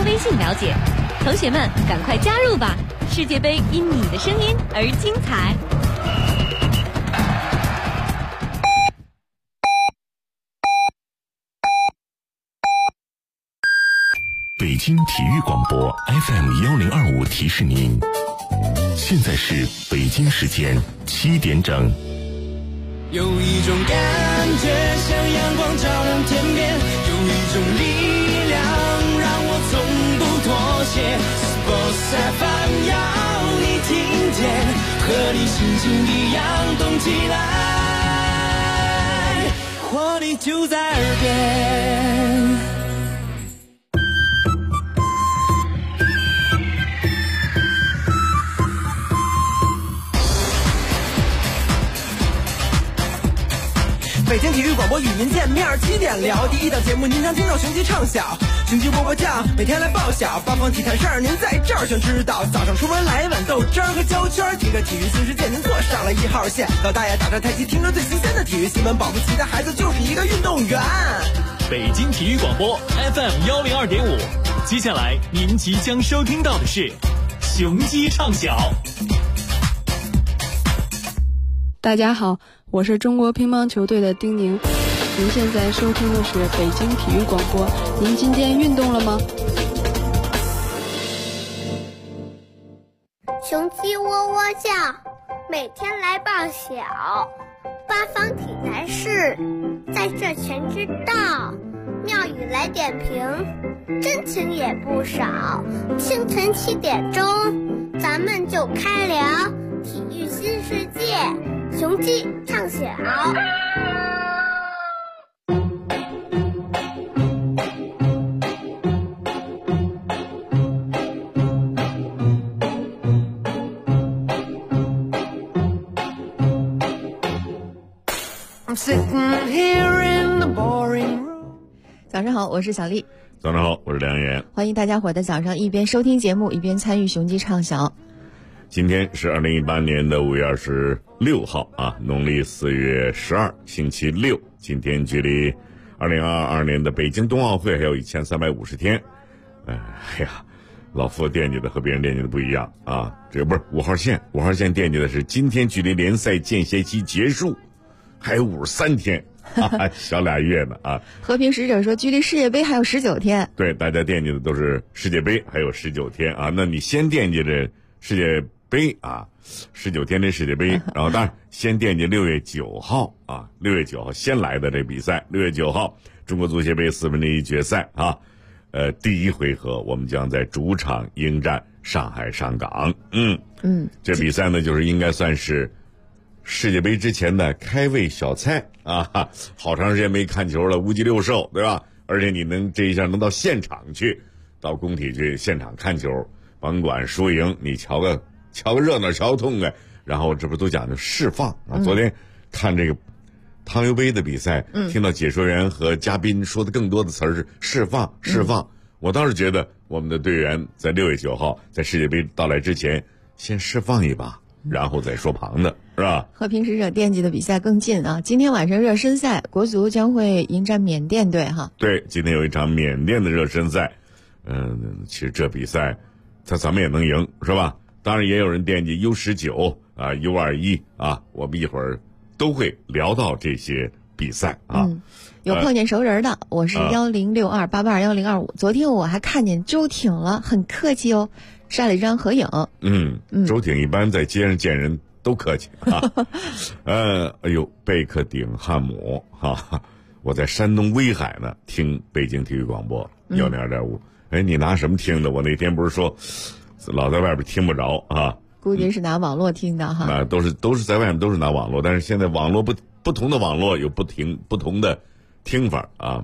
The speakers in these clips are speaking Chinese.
微信了解。同学们，赶快加入吧！世界杯因你的声音而精彩。 北京体育广播 FM1025提示您，现在是北京时间7点整。 有一种感觉像阳光照亮天边，有一种力量让我从不妥协。Sports FM 要你听见，和你心情一样动起来，活力就在耳边。 北京体育广播与您见面，7点聊第一档节目，您常听到雄鸡唱晓，雄鸡波波酱，每天来报晓，八方体坛事儿您在这儿全知道。早上出门来一碗豆汁儿和焦圈，听着体育新世界，您坐上了1号线。老大爷打着太极，听着最新鲜的体育新闻，保不齐的孩子就是一个运动员。 北京体育广播 FM102.5，接下来您即将收听到的是雄鸡唱晓。 大家好，我是中国乒乓球队的丁宁。您现在收听的是北京体育广播。您今天运动了吗？ 雄鸡喔喔叫，每天来报晓。八方体坛事，在这全知道。妙语来点评，真情也不少。清晨7点钟，咱们就开聊体育新世界。雄鸡唱晓。 早上好，我是小丽。 早上好，我是梁岩。 欢迎大家伙的早上一边收听节目，一边参与雄鸡唱晓。 今天是2018年的5月26号啊，农历4月12，星期六。今天距离2022年的北京冬奥会还有1350天。哎呀，老夫惦记的和别人惦记的不一样啊。这个不是5号线，5号线惦记的是今天距离联赛间歇期结束还有53天啊，小俩月呢啊。 和平使者说，距离世界杯还有19天。 对，大家惦记的都是世界杯还有19天啊。那你先惦记着世界杯啊，19天这世界杯，然后当然先惦记6月9号啊，6月9号先来的这比赛，6月9号中国足协杯1/4决赛啊，第一回合我们将在主场迎战上海上港。这比赛呢，就是应该算是世界杯之前的开胃小菜啊，好长时间没看球了，无鸡六兽，对吧？而且你能这一下能到现场去，到工体去现场看球，甭管输赢，你瞧个热闹，瞧个痛快。然后这不都讲究释放啊？昨天看这个汤尤杯的比赛，听到解说员和嘉宾说的更多的词儿是释放。我倒是觉得我们的队员在6月9号在世界杯到来之前先释放一把，然后再说旁的，是吧？ 和平使者惦记的比赛更近啊！今天晚上热身赛，国足将会迎战缅甸队哈。 对，今天有一场缅甸的热身赛。其实这比赛咱们也能赢，是吧？当然也有人惦记 U19 啊 U21 啊，我们一会儿都会聊到这些比赛啊。 有碰见熟人的，我是1062881025。昨天我还看见周挺了，很客气哦，晒了一张合影。 周挺一般在街上见人都客气啊。哎呦，贝克顶汉姆哈，我在山东威海呢，听北京体育广播102.5。哎，你拿什么听的？我那天不是说老在外边听不着啊？ 估计是拿网络听的哈。 都是在外面都是拿网络，但是现在网络不同的网络有不同的听法啊。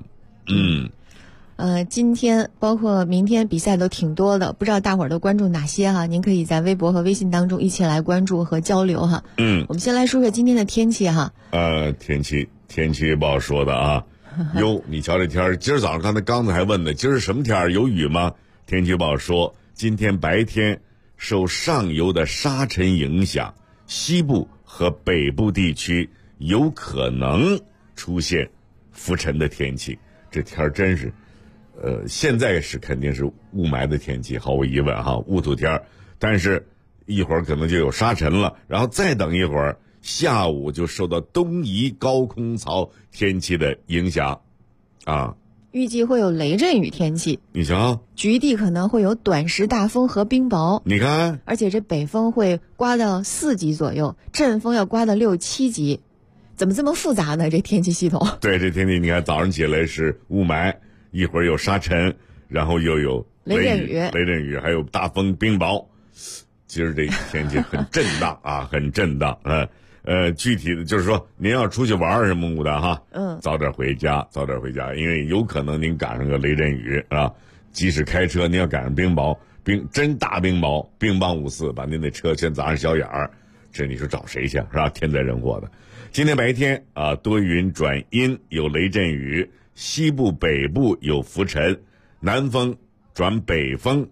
今天包括明天比赛都挺多的，不知道大伙儿都关注哪些哈？您可以在微博和微信当中一起来关注和交流哈。我们先来说说今天的天气哈。 天气预报说的啊。哟，你瞧这天儿，今儿早上刚才还问呢，今儿什么天儿？有雨吗？天气预报说，今天白天受上游的沙尘影响，西部和北部地区有可能出现浮尘的天气。这天儿真是现在是肯定是雾霾的天气，毫无疑问哈，雾土天儿，但是一会儿可能就有沙尘了，然后再等一会儿，下午就受到东移高空槽天气的影响，啊。 预计会有雷阵雨天气， 你瞧， 局地可能会有短时大风和冰雹。 你看， 而且这北风会刮到4级左右，阵风要刮到6、7级，怎么这么复杂呢？这天气系统。 对，这天气你看，早上起来是雾霾，一会儿有沙尘，然后又有雷阵雨，还有大风冰雹。今儿这天气很震荡啊，很震荡。具体的就是说，您要出去玩什么的哈，早点回家，因为有可能您赶上个雷阵雨啊。即使开车，您要赶上冰雹，真大冰雹，冰棒54，把您那车全砸上小眼儿，这你说找谁去是吧？天灾人祸的。今天白天啊，多云转阴，有雷阵雨，西部北部有浮尘，南风转北风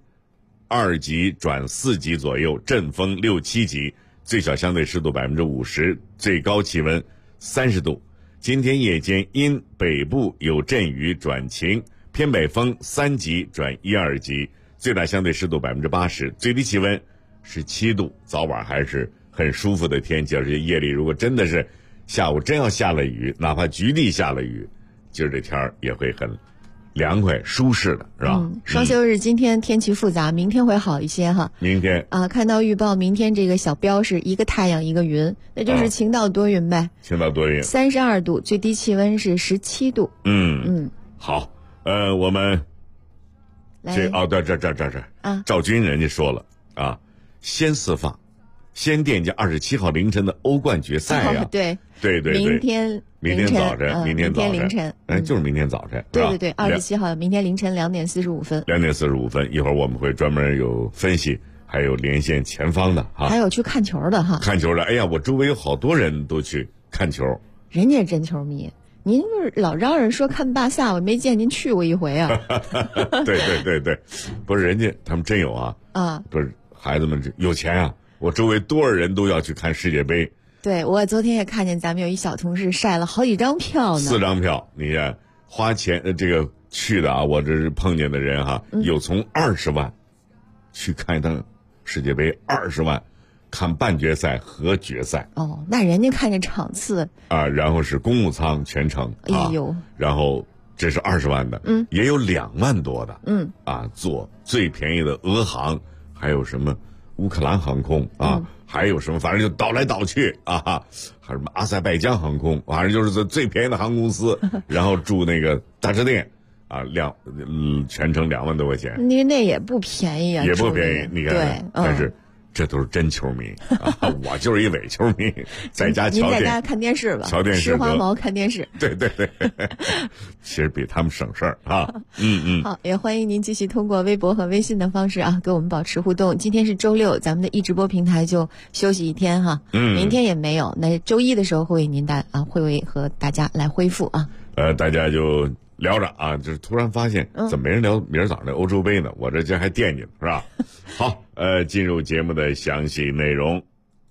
2级转4级左右，阵风6、7级。最小相对湿度50%，最高气温30度。今天夜间阴，北部有阵雨转晴，偏北风3级转1、2级，最大相对湿度80%，最低气温17度。早晚还是很舒服的天气，而且夜里如果真的是下午真要下了雨，哪怕局地下了雨，今儿这天儿也会很凉快舒适的，是吧？ 双休日今天天气复杂，明天会好一些哈。 明天看到预报，明天这个小标是一个太阳一个云，那就是晴到多云呗。 晴到多云 ，32度，最低气温是17度。 好，我们这这啊，赵军人家说了啊，先释放，先惦记27号凌晨的欧冠决赛呀。 对，明天早晨， 明天凌晨，就是明天早晨。 对，27号明天凌晨2点45分。 2点45分，一会儿我们会专门有分析，还有连线前方的哈， 还有去看球的哈。 看球的，哎呀，我周围有好多人都去看球。 人家真球迷，您就是老嚷嚷说看巴萨，我没见您去过一回啊。 对，不是人家他们真有啊，不是孩子们有钱啊，我周围多少人都要去看世界杯。 对，我昨天也看见咱们有一小同事晒了好几张票呢。4 张票，你看花钱这个去的啊，我这是碰见的人哈，有从20万去看一趟世界杯，20万看半决赛和决赛。 哦，那人家看这场次啊，然后是公务舱全程， 哎呦， 然后这是20万的，也有2万多的，坐最便宜的俄航，还有什么乌克兰航空啊。还有什么，反正就倒来倒去啊，还有什么阿塞拜疆航空，反正就是最便宜的航空公司，然后住那个大车店啊，全程2万多块钱， 那也不便宜啊， 也不便宜，你看， 对， 但是这都是真球迷啊，我就是一伪球迷，在家瞧您在家看电视吧， 瞧电视， 吃花毛看电视， 对，其实比他们省事儿啊。 好，也欢迎您继续通过微博和微信的方式啊，跟我们保持互动。今天是周六，咱们的一直播平台就休息一天哈，明天也没有，那周一的时候会为和大家来恢复啊。 大家就聊着啊，就是突然发现怎么没人聊明儿早上的欧洲杯呢？我这还惦记呢，是吧？好，进入节目的详细内容，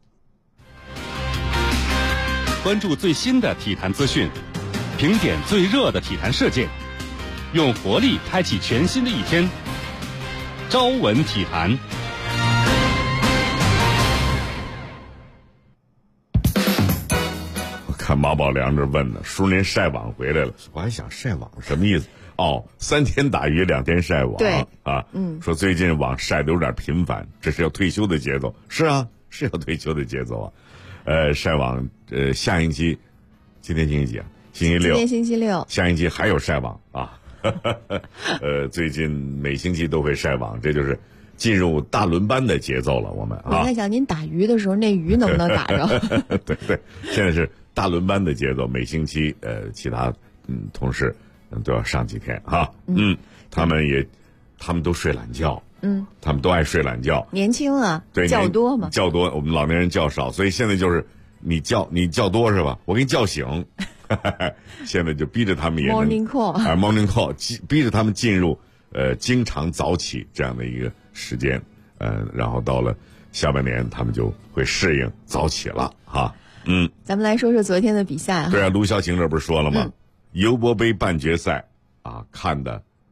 关注最新的体坛资讯，评点最热的体坛事件，用活力开启全新的一天。朝闻体坛。 看马宝良这问呢，叔您晒网回来了，我还想晒网什么意思？哦，3天打鱼2天晒网， 对啊，说最近网晒的有点频繁，这是要退休的节奏。是啊，是要退休的节奏啊。晒网，下星期，今天星期几啊？星期六。 今天星期六。 下星期还有晒网啊。最近每星期都会晒网，这就是进入大轮班的节奏了。我们我在想，您打鱼的时候，那鱼能不能打着？ 对，现在是大轮班的节奏，每星期其他同事都要上几天哈。他们都睡懒觉，他们都爱睡懒觉。 年轻啊， 对， 觉多嘛， 觉多，我们老年人觉少，所以现在就是你觉多是吧？我给你叫醒。现在就逼着他们也 morning call 逼着他们进入经常早起这样的一个时间，然后到了下半年他们就会适应早起了哈。 咱们来说说昨天的比赛。 对啊，卢晓晴这不是说了吗？尤伯杯半决赛啊，看的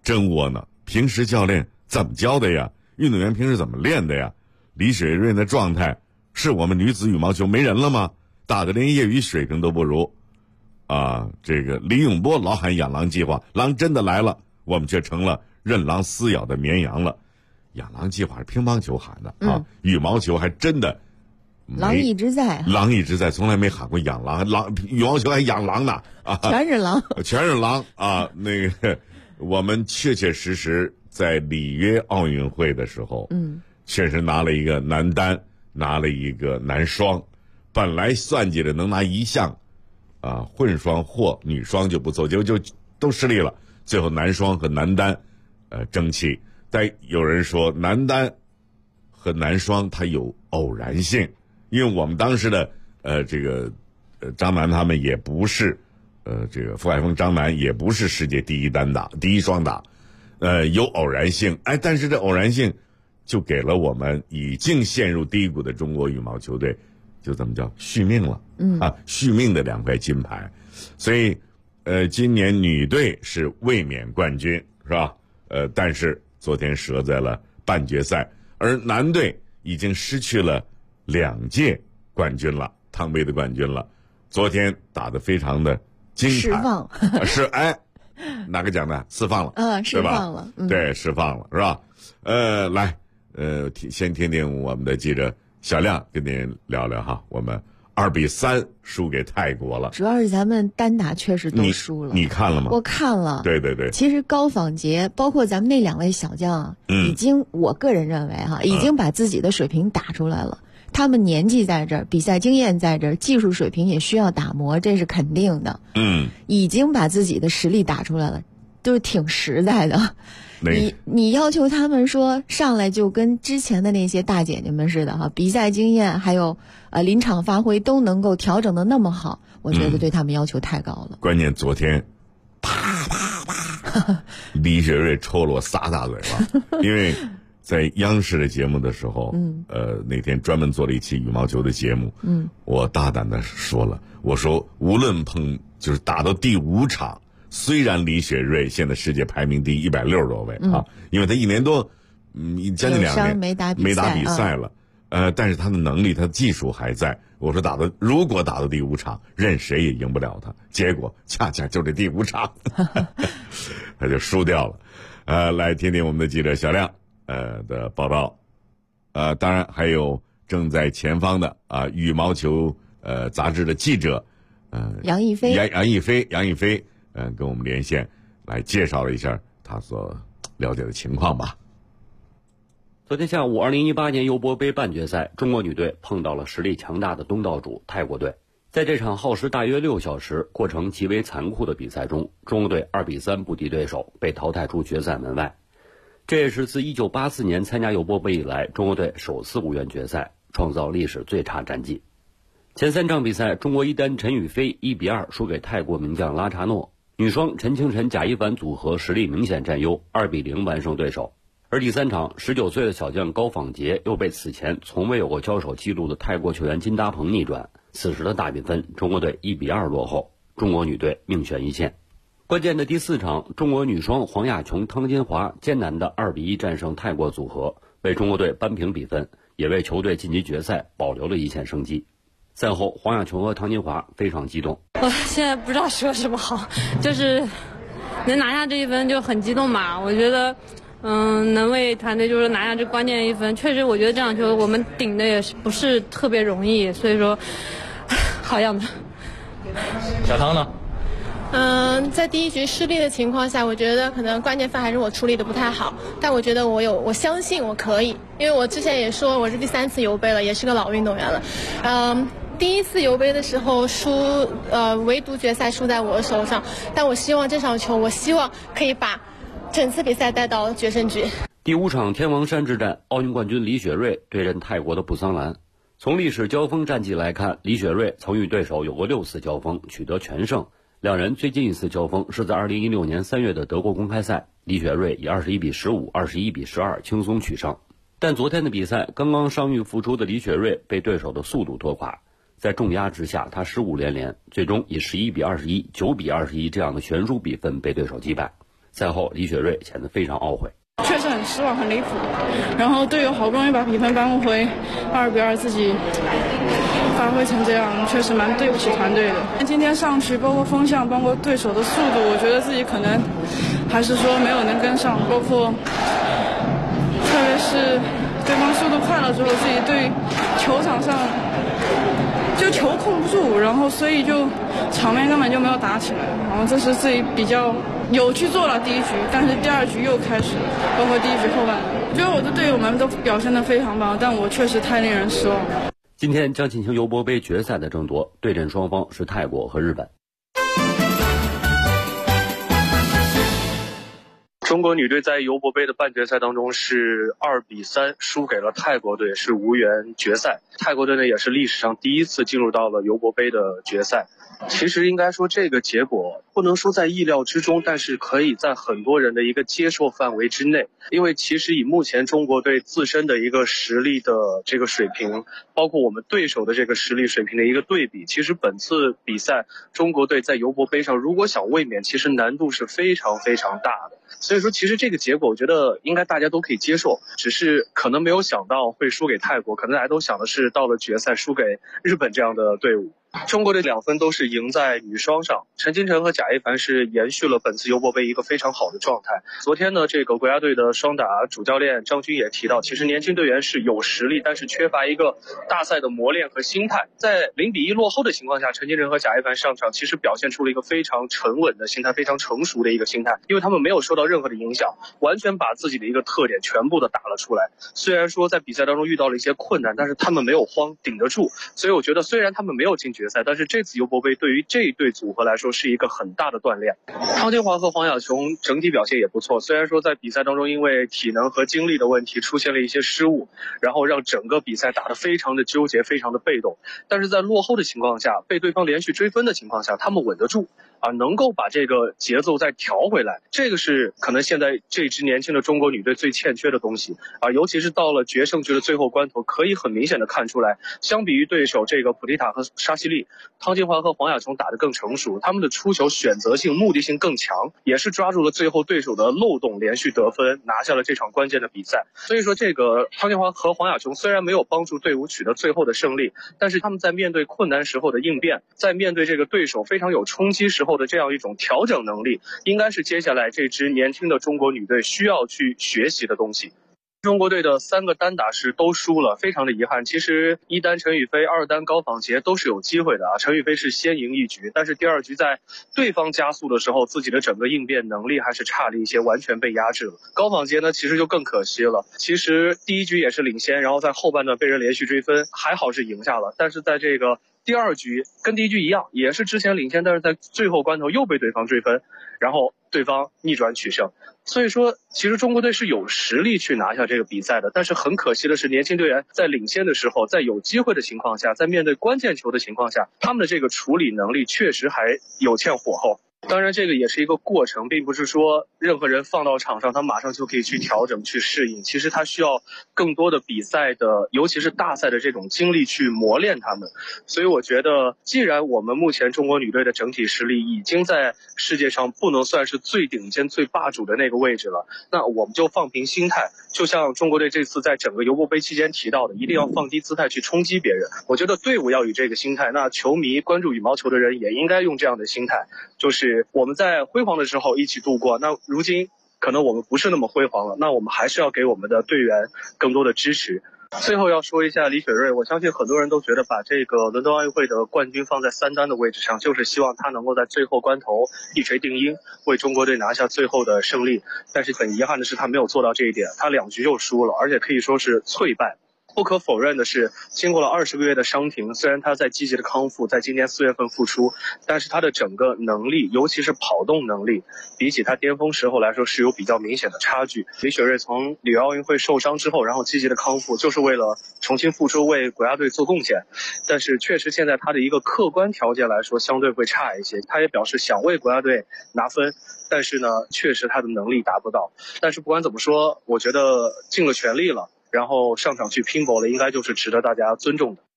真窝囊。平时教练怎么教的呀？运动员平时怎么练的呀？李雪芮的状态是我们女子羽毛球没人了吗？打得连业余水平都不如啊！这个李永波老喊养狼计划，狼真的来了，我们却成了任狼撕咬的绵羊了。养狼计划是乒乓球喊的啊，羽毛球还真的狼一直在， 狼一直在，从来没喊过养狼，羽毛球还养狼呢啊， 全是狼， 全是狼啊！那个我们确确实实在里约奥运会的时候，确实拿了一个男单，拿了一个男双，本来算计着能拿一项，啊，混双或女双就不错，就都失利了。最后男双和男单，争气。但有人说男单和男双它有偶然性，因为我们当时的张楠他们也不是，这个傅海峰张楠也不是世界第一双打，有偶然性。但是这偶然性就给了我们已经陷入低谷的中国羽毛球队，就怎么叫续命了？续命的2块金牌。所以，今年女队是卫冕冠军，是吧？但是昨天折在了半决赛，而男队已经失去了2届冠军了，汤杯的冠军了。昨天打得非常的精彩， 释放哪个奖呢？释放了， 释放了， 对，释放了，是吧？来，先听听我们的记者小亮跟您聊聊哈，我们2-3输给泰国了。 主要是咱们单打确实都输了。 你看了吗？ 我看了。 对对对。 其实高仿杰，包括咱们那2位小将，已经，我个人认为哈，已经把自己的水平打出来了。他们年纪在这儿，比赛经验在这儿，技术水平也需要打磨，这是肯定的。已经把自己的实力打出来了，都是挺实在的。你要求他们说上来就跟之前的那些大姐姐们似的哈，比赛经验还有临场发挥都能够调整的那么好，我觉得对他们要求太高了。 关键昨天，啪啪啪，李雪芮抽了我3大嘴巴，因为在央视的节目的时候，那天专门做了一期羽毛球的节目，我大胆的说了，我说无论就是打到第5场。虽然李雪芮现在世界排名第160多位啊，因为她1年多，将近2年没打比赛了，但是她的能力、她的技术还在。我说如果打到第5场，任谁也赢不了她。结果恰恰就这第5场，她就输掉了。来听听我们的记者小亮的报道，当然还有正在前方的羽毛球杂志的记者， 杨逸飞。 跟我们连线来介绍了一下他所了解的情况吧。 昨天下午2018年尤伯杯半决赛，中国女队碰到了实力强大的东道主泰国队。在这场耗时大约6小时、过程极为残酷的比赛中，中国队2-3不敌对手，被淘汰出决赛门外。这也是自1984年参加尤伯杯以来，中国队首次无缘决赛，创造历史最差战绩。前3场比赛，中国一单陈雨菲1-2输给泰国名将拉查诺，女双陈清晨贾一凡组合实力明显占优，2-0完胜对手。而第3场，19岁的小将高仿杰又被此前从未有过交手记录的泰国球员金达鹏逆转。此时的大比分，中国队1-2落后，中国女队命悬一线。关键的第4场，中国女双黄雅琼、汤金华艰难的2-1战胜泰国组合，为中国队扳平比分，也为球队晋级决赛保留了一线生机。赛后，黄雅琼和汤金华非常激动。 我现在不知道说什么好，就是能拿下这一分就很激动吧。我觉得，能为团队就是拿下这关键1分，确实我觉得这场球我们顶的也是不是特别容易，所以说，好样的。 小汤呢？ 在第1局失利的情况下，我觉得可能关键分还是我处理的不太好，但我觉得我相信我可以，因为我之前也说我是第3次尤杯了，也是个老运动员了。第1次尤杯的时候输，唯独决赛输在我的手上，但我希望这场球，我希望可以把整次比赛带到决胜局。 第5场天王山之战，奥运冠军李雪芮对阵泰国的布桑兰。从历史交锋战绩来看，李雪芮曾与对手有过6次交锋，取得全胜。两人最近一次交锋是在2016年3月的德国公开赛，李雪芮以21-15、21-12轻松取胜。但昨天的比赛，刚刚伤愈复出的李雪芮被对手的速度拖垮，在重压之下，他失误连连，最终以11-21、9-21这样的悬殊比分被对手击败。 赛后，李雪芮显得非常懊悔。 确实很失望，很离谱。然后队友好不容易把比分扳回2-2，自己发挥成这样，确实蛮对不起团队的。今天上去，包括风向，包括对手的速度，我觉得自己可能还是说没有能跟上，包括特别是对方速度快了之后，自己对球场上就球控不住，然后所以就场面根本就没有打起来。然后这是自己比较有去做了第一局，但是第二局又开始，包括第一局后半，我觉得我的队友们都表现得非常棒，但我确实太令人失望了。 今天将进行尤伯杯决赛的争夺，对阵双方是泰国和日本。 中国女队在尤伯杯的半决赛当中是2-3输给了泰国队，是无缘决赛。泰国队呢也是历史上第一次进入到了尤伯杯的决赛。其实应该说这个结果不能说在意料之中，但是可以在很多人的一个接受范围之内。因为其实以目前中国队自身的一个实力的这个水平，包括我们对手的这个实力水平的一个对比，其实本次比赛中国队在尤伯杯上如果想卫冕，其实难度是非常非常大的。所以说其实这个结果我觉得应该大家都可以接受，只是可能没有想到会输给泰国，可能大家都想的是到了决赛输给日本这样的队伍。中国队2分都是赢在女双上，陈清晨和贾一凡是延续了本次尤伯杯一个非常好的状态。昨天呢，这个国家队的双打主教练张军也提到，其实年轻队员是有实力，但是缺乏一个大赛的磨练和心态。在0-1落后的情况下，陈清晨和贾一凡上场其实表现出了一个非常沉稳的心态，非常成熟的一个心态，因为他们没有受到任何的影响，完全把自己的一个特点全部的打了出来。虽然说在比赛当中遇到了一些困难，但是他们没有慌，顶得住。所以我觉得虽然他们没有进决赛，但是这次尤伯杯对于这一对组合来说是一个很大的锻炼。汤金华和黄雅琼整体表现也不错，虽然说在比赛当中因为体能和精力的问题出现了一些失误，然后让整个比赛打得非常的纠结，非常的被动，但是在落后的情况下，被对方连续追分的情况下，他们稳得住能够把这个节奏再调回来，这个是可能现在这支年轻的中国女队最欠缺的东西尤其是到了决胜局的最后关头，可以很明显的看出来，相比于对手这个普蒂塔和沙西利，汤金华和黄雅琼打得更成熟，他们的出球选择性、目的性更强，也是抓住了最后对手的漏洞，连续得分，拿下了这场关键的比赛。所以说这个汤金华和黄雅琼虽然没有帮助队伍取得最后的胜利，但是他们在面对困难时候的应变，在面对这个对手非常有冲击时候的这样一种调整能力，应该是接下来这支年轻的中国女队需要去学习的东西。中国队的3个单打是都输了，非常的遗憾。其实一单陈雨菲，二单高仿洁都是有机会的陈雨菲是先赢一局，但是第二局在对方加速的时候，自己的整个应变能力还是差了一些，完全被压制了。高仿洁呢，其实就更可惜了。其实第一局也是领先，然后在后半段被人连续追分，还好是赢下了，但是在这个第二局跟第一局一样，也是之前领先，但是在最后关头又被对方追分，然后对方逆转取胜。所以说其实中国队是有实力去拿下这个比赛的，但是很可惜的是，年轻队员在领先的时候，在有机会的情况下，在面对关键球的情况下，他们的这个处理能力确实还有欠火候。当然这个也是一个过程，并不是说任何人放到场上他马上就可以去调整去适应，其实他需要更多的比赛的，尤其是大赛的这种经历去磨练他们。所以我觉得既然我们目前中国女队的整体实力已经在世界上不能算是最顶尖最霸主的那个位置了，那我们就放平心态，就像中国队这次在整个尤伯杯期间提到的，一定要放低姿态去冲击别人。我觉得队伍要有这个心态，那球迷关注羽毛球的人也应该用这样的心态，就是我们在辉煌的时候一起度过，那如今可能我们不是那么辉煌了，那我们还是要给我们的队员更多的支持。最后要说一下李雪芮，我相信很多人都觉得把这个伦敦奥运会的冠军放在3单的位置上，就是希望他能够在最后关头一锤定音，为中国队拿下最后的胜利。但是很遗憾的是他没有做到这一点，他2局就输了，而且可以说是脆败。不可否认的是，经过了20个月的伤停，虽然他在积极的康复，在今年4月份复出，但是他的整个能力，尤其是跑动能力，比起他巅峰时候来说是有比较明显的差距。李雪芮从里约奥运会受伤之后，然后积极的康复，就是为了重新复出，为国家队做贡献。但是确实现在他的一个客观条件来说相对会差一些，他也表示想为国家队拿分，但是呢，确实他的能力达不到。但是不管怎么说，我觉得尽了全力了，然后上场去拼搏了，应该就是值得大家尊重的。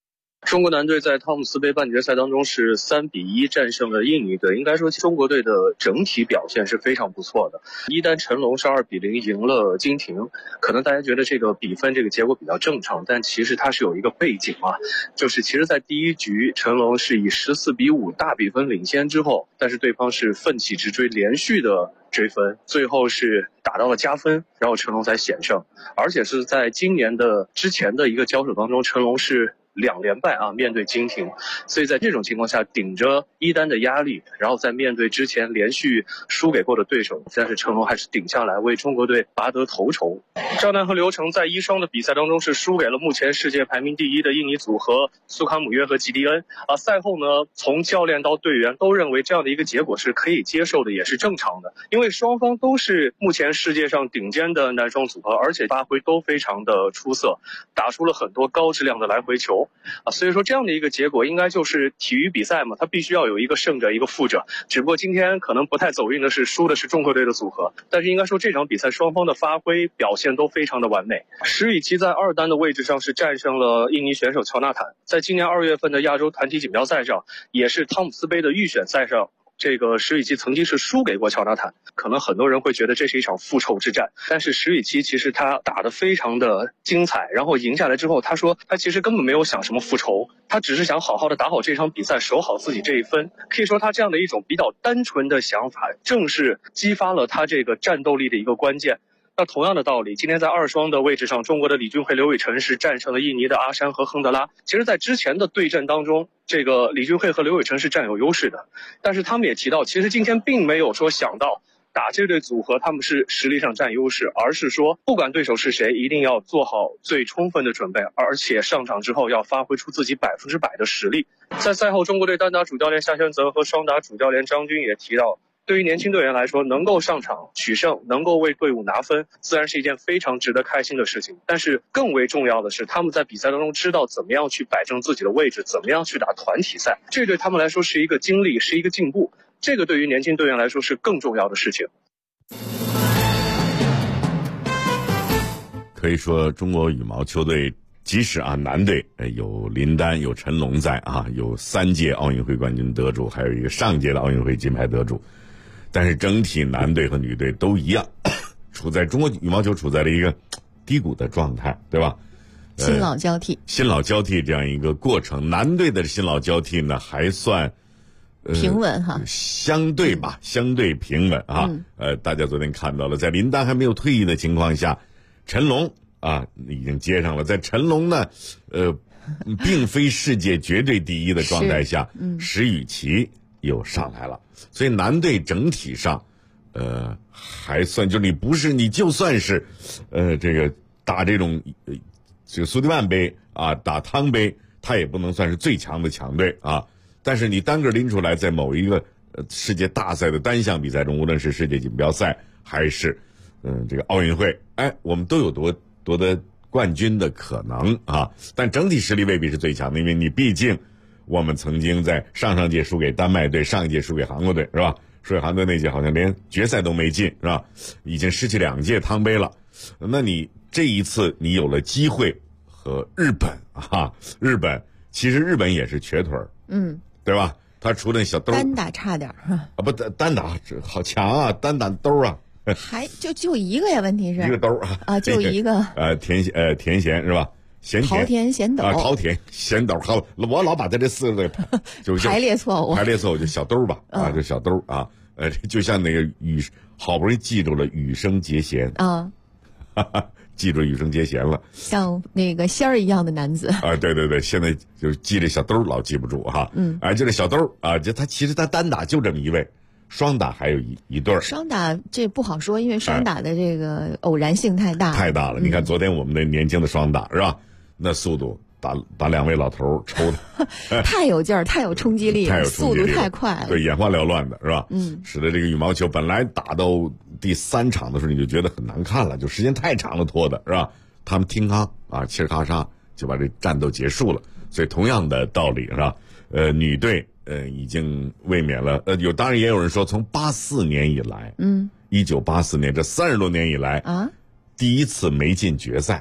中国男队在汤姆斯杯半决赛当中是3-1战胜了印尼队，应该说中国队的整体表现是非常不错的。一单陈龙是2-0赢了金廷，可能大家觉得这个比分这个结果比较正常，但其实它是有一个背景啊，就是其实在第一局陈龙是以14-5大比分领先之后，但是对方是奋起直追，连续的追分，最后是打到了加分，然后陈龙才险胜，而且是在今年的之前的一个交手当中，陈龙是2连败啊，面对金廷，所以在这种情况下顶着一单的压力，然后在面对之前连续输给过的对手，但是陈龙还是顶下来为中国队拔得头筹。赵楠和刘成在一双的比赛当中是输给了目前世界排名第1的印尼组合苏卡姆约和吉迪恩啊。赛后呢，从教练到队员都认为这样的一个结果是可以接受的，也是正常的，因为双方都是目前世界上顶尖的男双组合，而且发挥都非常的出色，打出了很多高质量的来回球。所以说这样的一个结果应该就是体育比赛嘛，它必须要有一个胜者一个负者，只不过今天可能不太走运的是输的是中国队的组合，但是应该说这场比赛双方的发挥表现都非常的完美。石宇奇在2单的位置上是战胜了印尼选手乔纳坦，在今年2月份的亚洲团体锦标赛上，也是汤姆斯杯的预选赛上，这个石宇奇曾经是输给过乔纳坦，可能很多人会觉得这是一场复仇之战，但是石宇奇其实他打得非常的精彩，然后赢下来之后，他说他其实根本没有想什么复仇，他只是想好好的打好这场比赛，守好自己这一分。可以说他这样的一种比较单纯的想法，正是激发了他这个战斗力的一个关键。那同样的道理，今天在2双的位置上，中国的李俊慧、刘伟成是战胜了印尼的阿山和亨德拉。其实在之前的对阵当中，这个李俊慧和刘伟成是占有优势的，但是他们也提到，其实今天并没有说想到打这对组合他们是实力上占优势，而是说不管对手是谁，一定要做好最充分的准备，而且上场之后要发挥出自己100%的实力。在赛后，中国队单打主教练夏轩泽和双打主教练张军也提到，对于年轻队员来说，能够上场取胜，能够为队伍拿分，自然是一件非常值得开心的事情。但是更为重要的是，他们在比赛当中知道怎么样去摆正自己的位置，怎么样去打团体赛，这对他们来说是一个经历，是一个进步。这个对于年轻队员来说是更重要的事情。 可以说，中国羽毛球队即使男队有林丹有陈龙在有3届奥运会冠军得主，还有一个上届的奥运会金牌得主，但是整体男队和女队都一样，中国羽毛球处在了一个低谷的状态，对吧？ 新老交替这样一个过程。男队的新老交替呢，还算平稳相对平稳大家昨天看到了，在林丹还没有退役的情况下，陈龙已经接上了。在陈龙呢，并非世界绝对第一的状态下，石宇奇又上来了。所以男队整体上，还算你就算是，这个打这种这个苏迪曼杯打汤杯，他也不能算是最强的强队但是你单个拎出来，在某一个世界大赛的单项比赛中，无论是世界锦标赛还是这个奥运会，我们都有夺得冠军的可能但整体实力未必是最强的，因为你毕竟我们曾经在上届输给丹麦队，上一届输给韩国队，是吧？输给韩国队那届好像连决赛都没进，是吧？已经失去2届汤杯了。那你这一次你有了机会和日本其实日本也是瘸腿对吧？他除了小兜单打差点不单打好强单打兜还就一个呀，问题是一个兜就一个田贤是吧？ 桃田贤斗桃田贤斗，我老把他这4个就排列错误就小兜吧就小兜就像那个好不容易记住了羽生结弦记住羽生结弦了， 像那个仙儿一样的男子对，现在就是记这小兜老记不住就这小兜就他其实他单打就这么一位，双打还有一对儿。 双打这不好说，因为双打的这个偶然性太大了。你看昨天我们的年轻的双打是吧？那速度把2位老头抽的太有劲儿，太有冲击力，速度太快了， 对，眼花缭乱的是吧？使得这个羽毛球本来打到第3场的时候你就觉得很难看了，就时间太长了拖的是吧？他们听康嘁儿咔嚓就把这战斗结束了。所以同样的道理是吧？女队已经卫冕了。当然也有人说，从84年以来，1984年这30多年以来第一次没进决赛，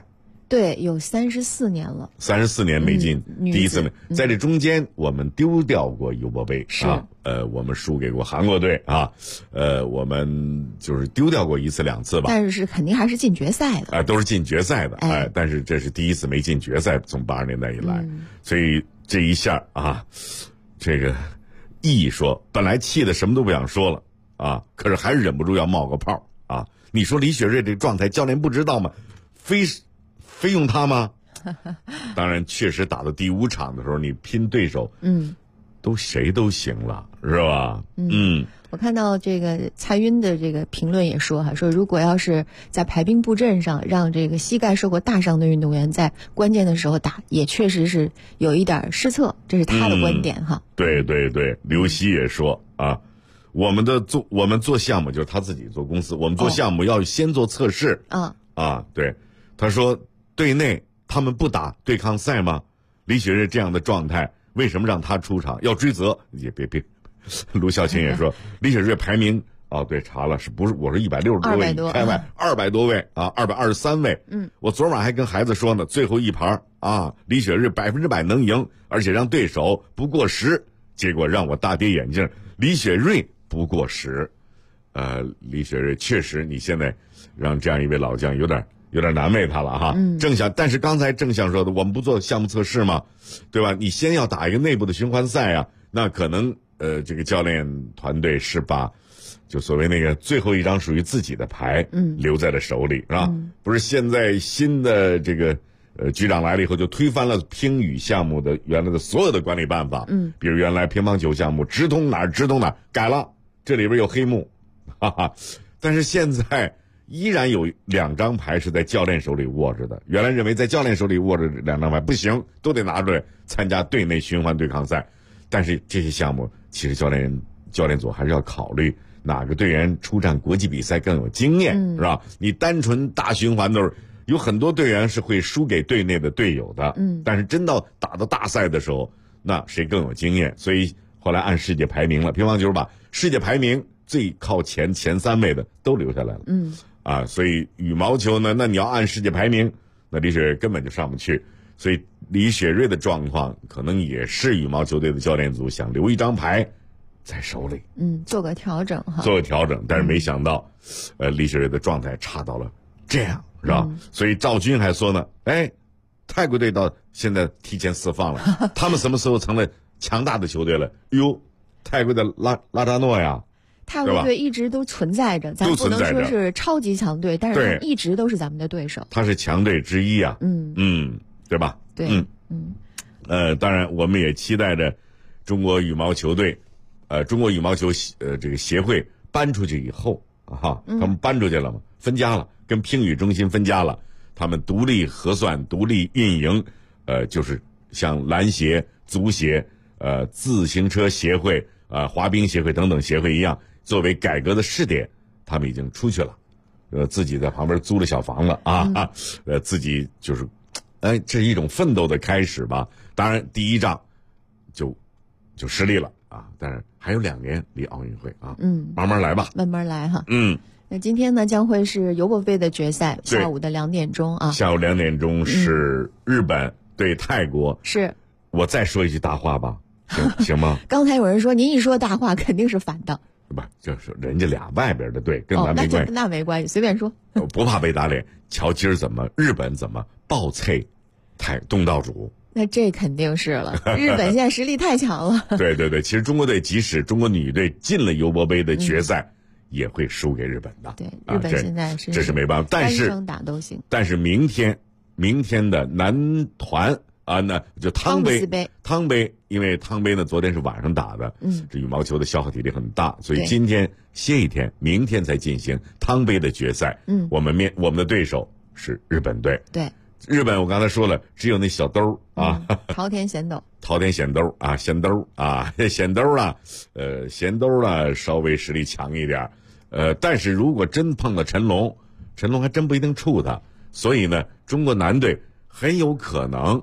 对，有34年了 ，34年没进第一次，在这中间我们丢掉过尤伯杯啊，我们输给过韩国队啊，我们就是丢掉过1次2次吧， 但是肯定还是进决赛的都是进决赛的，但是这是第一次没进决赛，从80年代以来，所以这一下啊，这个毅说本来气的什么都不想说了啊，可是还是忍不住要冒个泡啊。你说李雪芮这状态，教练不知道吗？非用他吗？当然，确实打到第5场的时候，你拼对手，谁都行了，是吧？ 我看到这个蔡赟的这个评论也说说如果要是在排兵布阵上让这个膝盖受过大伤的运动员在关键的时候打，也确实是有一点失策，这是他的观点哈。 对对对，刘希也说啊。我们做项目就是他自己做公司，我们做项目要先做测试。对，他说队内他们不打对抗赛吗？李雪芮这样的状态，为什么让他出场？要追责也别。卢孝清也说，李雪芮排名对，查了，不是我是160多位，开外200多位啊，223位。我昨晚还跟孩子说呢，最后一盘李雪芮100%能赢，而且让对手不过10，结果让我大跌眼镜，李雪芮不过10，李雪芮确实，你现在让这样一位老将有点难为他了哈。但是刚才正向说的，我们不做项目测试吗？对吧？你先要打一个内部的循环赛啊，那可能这个教练团队是把就所谓那个最后一张属于自己的牌留在了手里，是吧？不是现在新的这个局长来了以后就推翻了乒羽项目的原来的所有的管理办法，比如原来乒乓球项目直通哪儿改了，这里边有黑幕，但是现在依然有2张牌是在教练手里握着的，原来认为在教练手里握着2张牌不行，都得拿出来参加队内循环对抗赛，但是这些项目其实教练组还是要考虑哪个队员出战国际比赛更有经验，是吧？你单纯大循环都是有很多队员是会输给队内的队友的，但是真到打到大赛的时候，那谁更有经验？所以后来按世界排名了，乒乓球把世界排名最靠前3位的都留下来了，所以羽毛球呢，那你要按世界排名，那李雪芮根本就上不去，所以李雪芮的状况可能也是羽毛球队的教练组想留1张牌在手里， 做个调整哈， 但是没想到，李雪芮的状态差到了这样，是吧？所以赵军还说呢，泰国队到现在提前释放了，他们什么时候成了强大的球队了？泰国的拉扎诺呀， 泰国队一直都存在着，咱不能说是超级强队，但是他们一直都是咱们的对手。 他是强队之一啊，对吧？ 对， 当然我们也期待着中国羽毛球队，中国羽毛球这个协会搬出去以后他们搬出去了嘛，分家了，跟乒羽中心分家了，他们独立核算、独立运营，就是像篮协、足协、自行车协会、滑冰协会等等协会一样，作为改革的试点，他们已经出去了，自己在旁边租了小房子自己就是，这是一种奋斗的开始吧。当然，第一仗就失利了但是还有2年离奥运会慢慢来吧， 慢慢来哈。那今天呢，将会是尤伯杯的决赛，下午的2点钟下午2点钟是日本对泰国。 是， 我再说一句大话吧，行吗？ 刚才有人说您一说大话肯定是反的， 不就是人家俩外边的队跟咱没关系， 那没关系，随便说。 不怕被打脸，瞧今儿日本怎么爆脆东道主。 那这肯定是了，日本现在实力太强了。 对对对，其实中国队即使中国女队进了尤伯杯的决赛，也会输给日本的。 对，日本现在这是没办法，但是单双打都行。 但是明天的男团那就汤杯，因为汤杯呢昨天是晚上打的，这羽毛球的消耗体力很大，所以今天歇一天，明天才进行汤杯的决赛。我们的对手是日本队。 对。 日本我刚才说了，只有那小兜朝天咸斗， 咸兜稍微实力强一点，但是如果真碰了陈龙还真不一定怵他，所以呢，中国男队很有可能，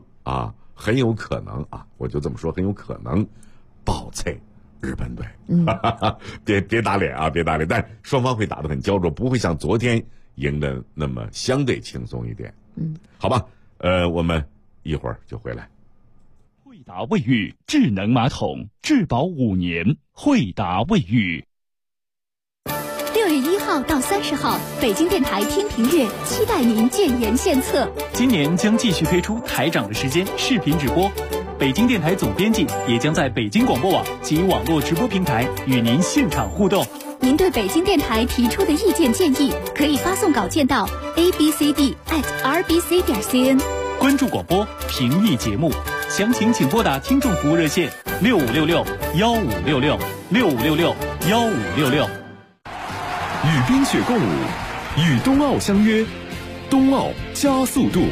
我就这么说，很有可能爆脆日本队。别打脸，但双方会打得很焦灼，不会像昨天赢得那么相对轻松一点。好吧，我们一会儿就回来。 惠达卫浴智能马桶，质保5年。惠达卫浴。 6月1号到30号，北京电台听评月期待您建言献策。 今年将继续推出台长的时间视频直播，北京电台总编辑也将在北京广播网及网络直播平台与您现场互动。 您对北京电台提出的意见建议，可以发送稿件到 abcd@rbc.cn。 关注广播，评议节目，详情请拨打听众服务热线6566-1566-6566-1566。 与冰雪共舞，与冬奥相约，冬奥加速度。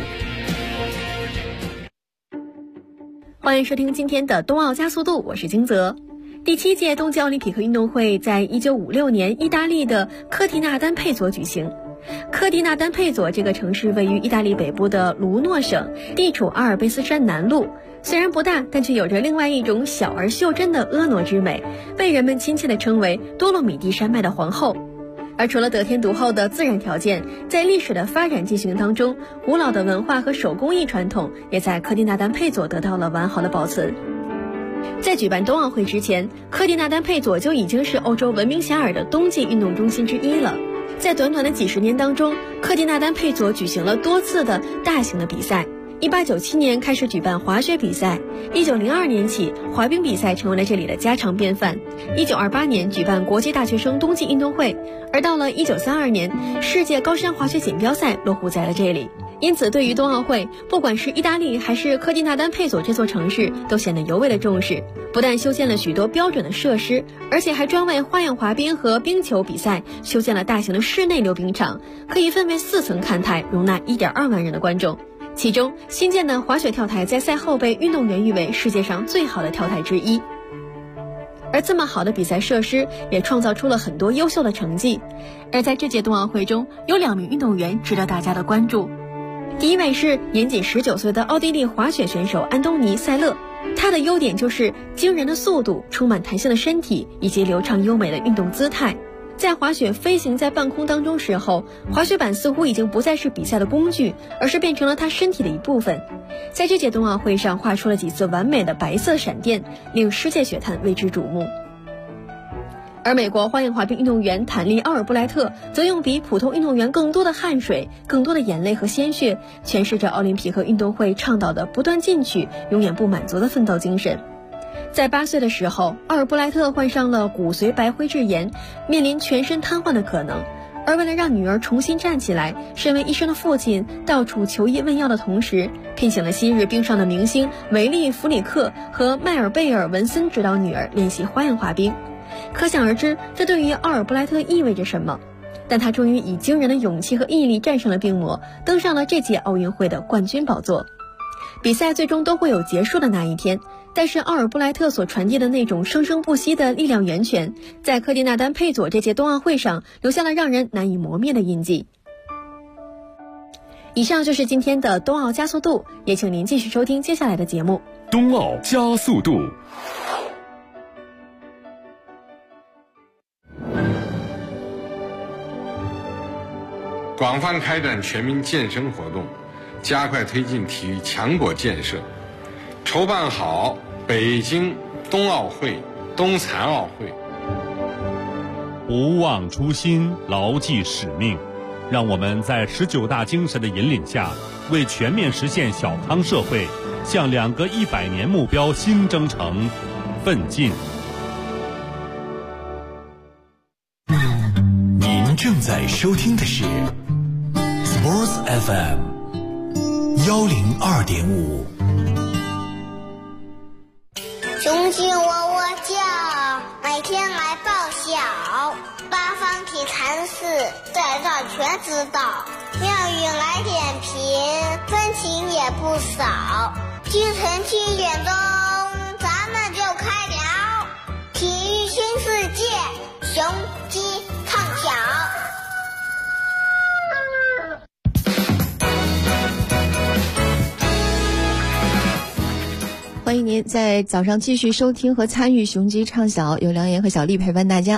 欢迎收听今天的冬奥加速度，我是金泽。第7届冬季奥林匹克运动会在1956年意大利的科蒂纳丹佩佐举行。科蒂纳丹佩佐这个城市位于意大利北部的卢诺省，地处阿尔卑斯山南麓。虽然不大，但却有着另外一种小而袖珍的婀娜之美，被人们亲切地称为多洛米蒂山脉的皇后。而除了得天独厚的自然条件，在历史的发展进行当中，古老的文化和手工艺传统也在科蒂纳丹佩佐得到了完好的保存。在举办冬奥会之前，科蒂纳丹佩佐就已经是欧洲闻名遐迩的冬季运动中心之一了。在短短的几十年当中，科蒂纳丹佩佐举行了多次的大型的比赛。1897年开始举办滑雪比赛，1902年起滑冰比赛成为了这里的家常便饭。1928年举办国际大学生冬季运动会，而到了1932年，世界高山滑雪锦标赛落户在了这里。因此，对于冬奥会，不管是意大利还是科蒂纳丹佩佐这座城市，都显得尤为的重视。不但修建了许多标准的设施，而且还专为花样滑冰和冰球比赛修建了大型的室内溜冰场，可以分为4层看台，容纳1.2万人的观众。其中新建的滑雪跳台在赛后被运动员誉为世界上最好的跳台之一。而这么好的比赛设施也创造出了很多优秀的成绩。而在这届冬奥会中，有2名运动员值得大家的关注。第一位是年仅19岁的奥地利滑雪选手安东尼·塞勒，他的优点就是惊人的速度、充满弹性的身体以及流畅优美的运动姿态。在滑雪飞行在半空当中时候，滑雪板似乎已经不再是比赛的工具，而是变成了他身体的一部分。在这届冬奥会上画出了几次完美的白色闪电，令世界雪坛为之瞩目。而美国花样滑冰运动员坦利·奥尔布莱特则用比普通运动员更多的汗水、更多的眼泪和鲜血，诠释着奥林匹克运动会倡导的不断进取、永远不满足的奋斗精神。在8岁的时候，奥尔布莱特患上了骨髓白灰质炎，面临全身瘫痪的可能。而为了让女儿重新站起来，身为医生的父亲到处求医问药的同时，聘请了昔日冰上的明星维利·弗里克和迈尔贝尔·文森指导女儿练习花样滑冰。可想而知，这对于奥尔布莱特意味着什么。但他终于以惊人的勇气和毅力战胜了病魔，登上了这届奥运会的冠军宝座。比赛最终都会有结束的那一天，但是奥尔布莱特所传递的那种生生不息的力量源泉，在科蒂纳丹佩佐这届冬奥会上留下了让人难以磨灭的印记。以上就是今天的冬奥加速度，也请您继续收听接下来的节目。 冬奥加速度。 广泛开展全民健身活动，加快推进体育强国建设，筹办好北京冬奥会、冬残奥会。 不忘初心，牢记使命，让我们在19大精神的引领下，为全面实现小康社会，向2个100年目标新征程奋进。 您正在收听的是 Sports FM 102.5。 雄鸡喔喔叫，每天来报晓。八方体坛事，在这全知道。妙语来点评，分情也不少。清晨7点钟，咱们就开聊。体育新世界，雄鸡唱响。 欢迎您在早上继续收听和参与雄鸡唱晓，有梁岩和小丽陪伴大家。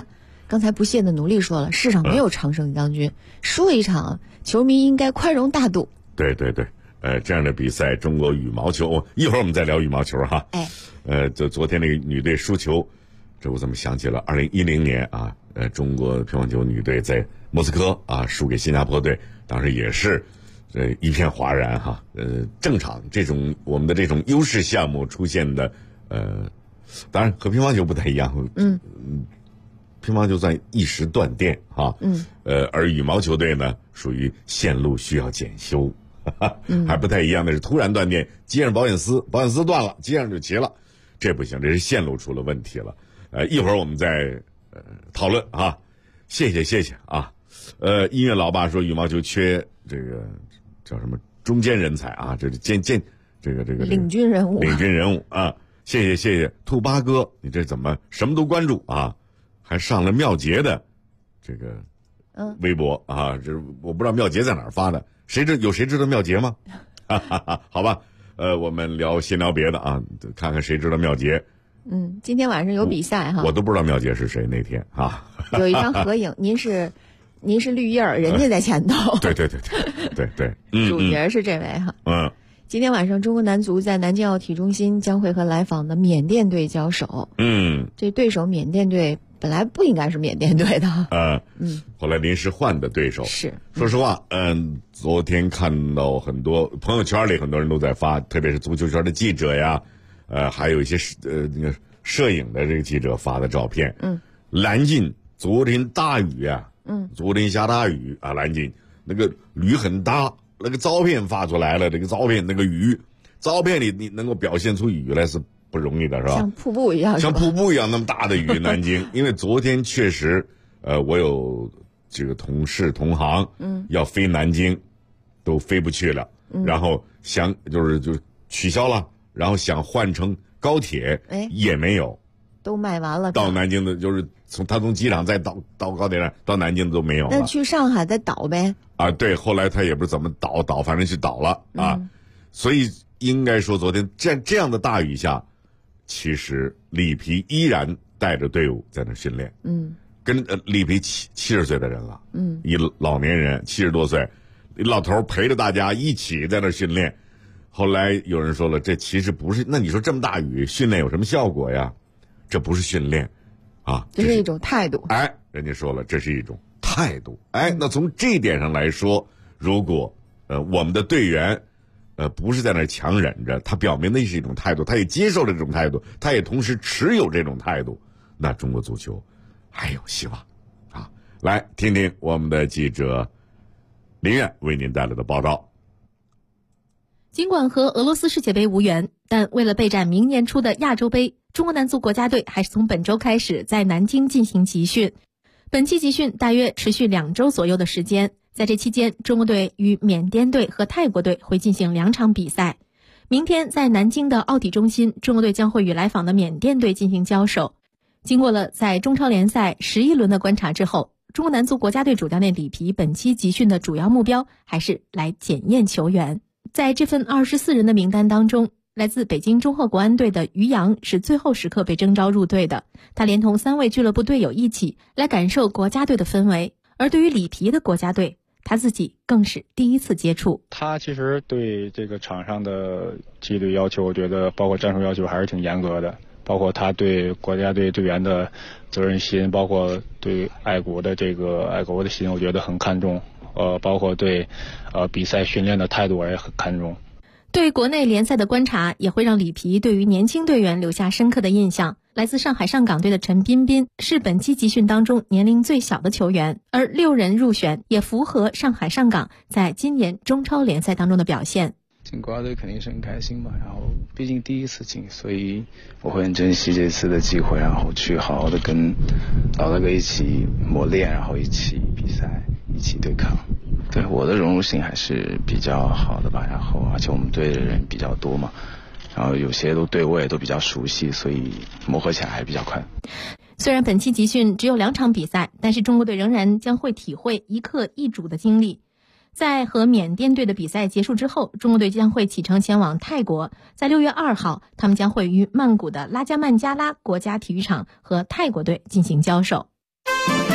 刚才不懈的努力说了，世上没有常胜将军，输一场球迷应该宽容大度。 对对对，这样的比赛，中国羽毛球，一会儿我们再聊羽毛球哈。就昨天那个女队输球，这我怎么想起了2010年啊？中国乒乓球女队在莫斯科啊输给新加坡队，当时也是一片哗然哈。正常这种我们的这种优势项目出现的当然和乒乓球不太一样。乒乓球算一时断电哈。而羽毛球队呢属于线路需要检修。还不太一样的是突然断电，接上保险丝断了，接上就齐了，这不行，这是线路出了问题了。一会儿我们再讨论啊。谢谢啊。音乐老爸说羽毛球缺这个叫什么中间人才啊，这是这个领军人物啊。谢谢兔八哥，你这怎么什么都关注啊？还上了妙杰的这个微博啊，这我不知道妙杰在哪儿发的。有谁知道妙杰吗？好吧，我们先聊别的啊，看看谁知道妙杰。 今天晚上有比赛哈， 我都不知道妙杰是谁那天啊。 有一张合影，您是绿叶儿，人家在前头。 对， 主角是这位哈。今天晚上中国男足在南京奥体中心将会和来访的缅甸队交手。这对手缅甸队本来不应该是缅甸队的。 后来临时换的对手是。 说实话，昨天看到很多朋友圈里很多人都在发，特别是足球圈的记者呀，还有一些那个摄影的这个记者发的照片。南京昨天大雨啊，昨天下大雨啊，南京那个雨很大，那个照片发出来了，这个照片那个雨，照片里你能够表现出雨来是不容易的，是吧？ 像瀑布一样那么大的雨，南京。因为昨天确实，我有这个同事同行，要飞南京，都飞不去了，然后就取消了，然后想换成高铁，也没有， 都卖完了。 到南京的就是从机场再到高铁站到南京的都没有了。 那去上海再倒呗？ 啊，对，后来他也不是怎么倒，反正是倒了啊。所以应该说，昨天这样的大雨下，其实里皮依然带着队伍在那训练。跟里皮70岁的人了，一老年人70多岁，老头陪着大家一起在那训练。后来有人说了，这其实不是，那你说这么大雨训练有什么效果呀？这不是训练啊， 这是一种态度。 人家说了，这是一种态度。那从这一点上来说，如果我们的队员不是在那儿强忍着，他表明的是一种态度，他也接受了这种态度，他也同时持有这种态度，那中国足球还有希望啊！来听听我们的记者林苑为您带来的报道。 尽管和俄罗斯世界杯无缘，但为了备战明年初的亚洲杯，中国男足国家队还是从本周开始在南京进行集训。本期集训大约持续2周左右的时间，在这期间，中国队与缅甸队和泰国队会进行2场比赛。明天在南京的奥体中心，中国队将会与来访的缅甸队进行交手。经过了在中超联赛11轮的观察之后，中国男足国家队主教练里皮本期集训的主要目标还是来检验球员。在这份24人的名单当中，来自北京中赫国安队的于洋是最后时刻被征召入队的，他连同3位俱乐部队友一起来感受国家队的氛围。而对于里皮的国家队，他自己更是第一次接触。 他其实对这个场上的纪律要求，我觉得包括战术要求还是挺严格的，包括他对国家队队员的责任心，包括对爱国的心，我觉得很看重。包括对比赛训练的态度我也很看重。 对国内联赛的观察也会让里皮对于年轻队员留下深刻的印象。来自上海上港队的陈彬彬是本期集训当中年龄最小的球员，而6人入选也符合上海上港在今年中超联赛当中的表现。 进国家队肯定是很开心嘛，然后毕竟第一次进，所以我会很珍惜这次的机会，然后去好好的跟老大哥一起磨练，然后一起比赛，一起对抗。对，我的融入性还是比较好的吧，然后而且我们队的人比较多嘛，然后有些对我也都比较熟悉，所以磨合起来还比较快。 虽然本期集训只有2场比赛，但是中国队仍然将会体会一客一主的经历。在和缅甸队的比赛结束之后，中国队将会启程前往泰国，在6月2号，他们将会于曼谷的拉加曼加拉国家体育场和泰国队进行交手。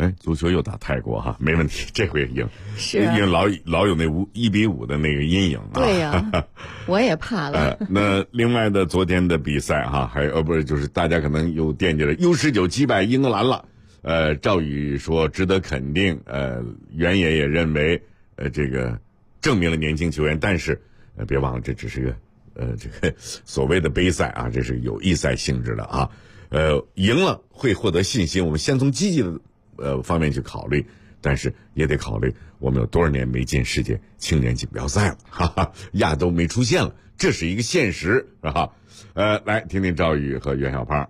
足球又打泰国哈，没问题，这回赢。 是啊， 因为老有那1-5的那个阴影啊。 对呀，我也怕了。 那另外的昨天的比赛哈，还有不是就是大家可能又惦记了 U19击败英格兰了。赵宇说值得肯定，袁野也认为，这个证明了年轻球员，但是别忘了这只是个这个所谓的杯赛啊，这是有意赛性质的啊。赢了会获得信心，我们先从积极的方面去考虑，但是也得考虑我们有多少年没进世界青年锦标赛了，哈哈，亚洲没出现了，这是一个现实，是吧？来听听赵宇和袁小胖。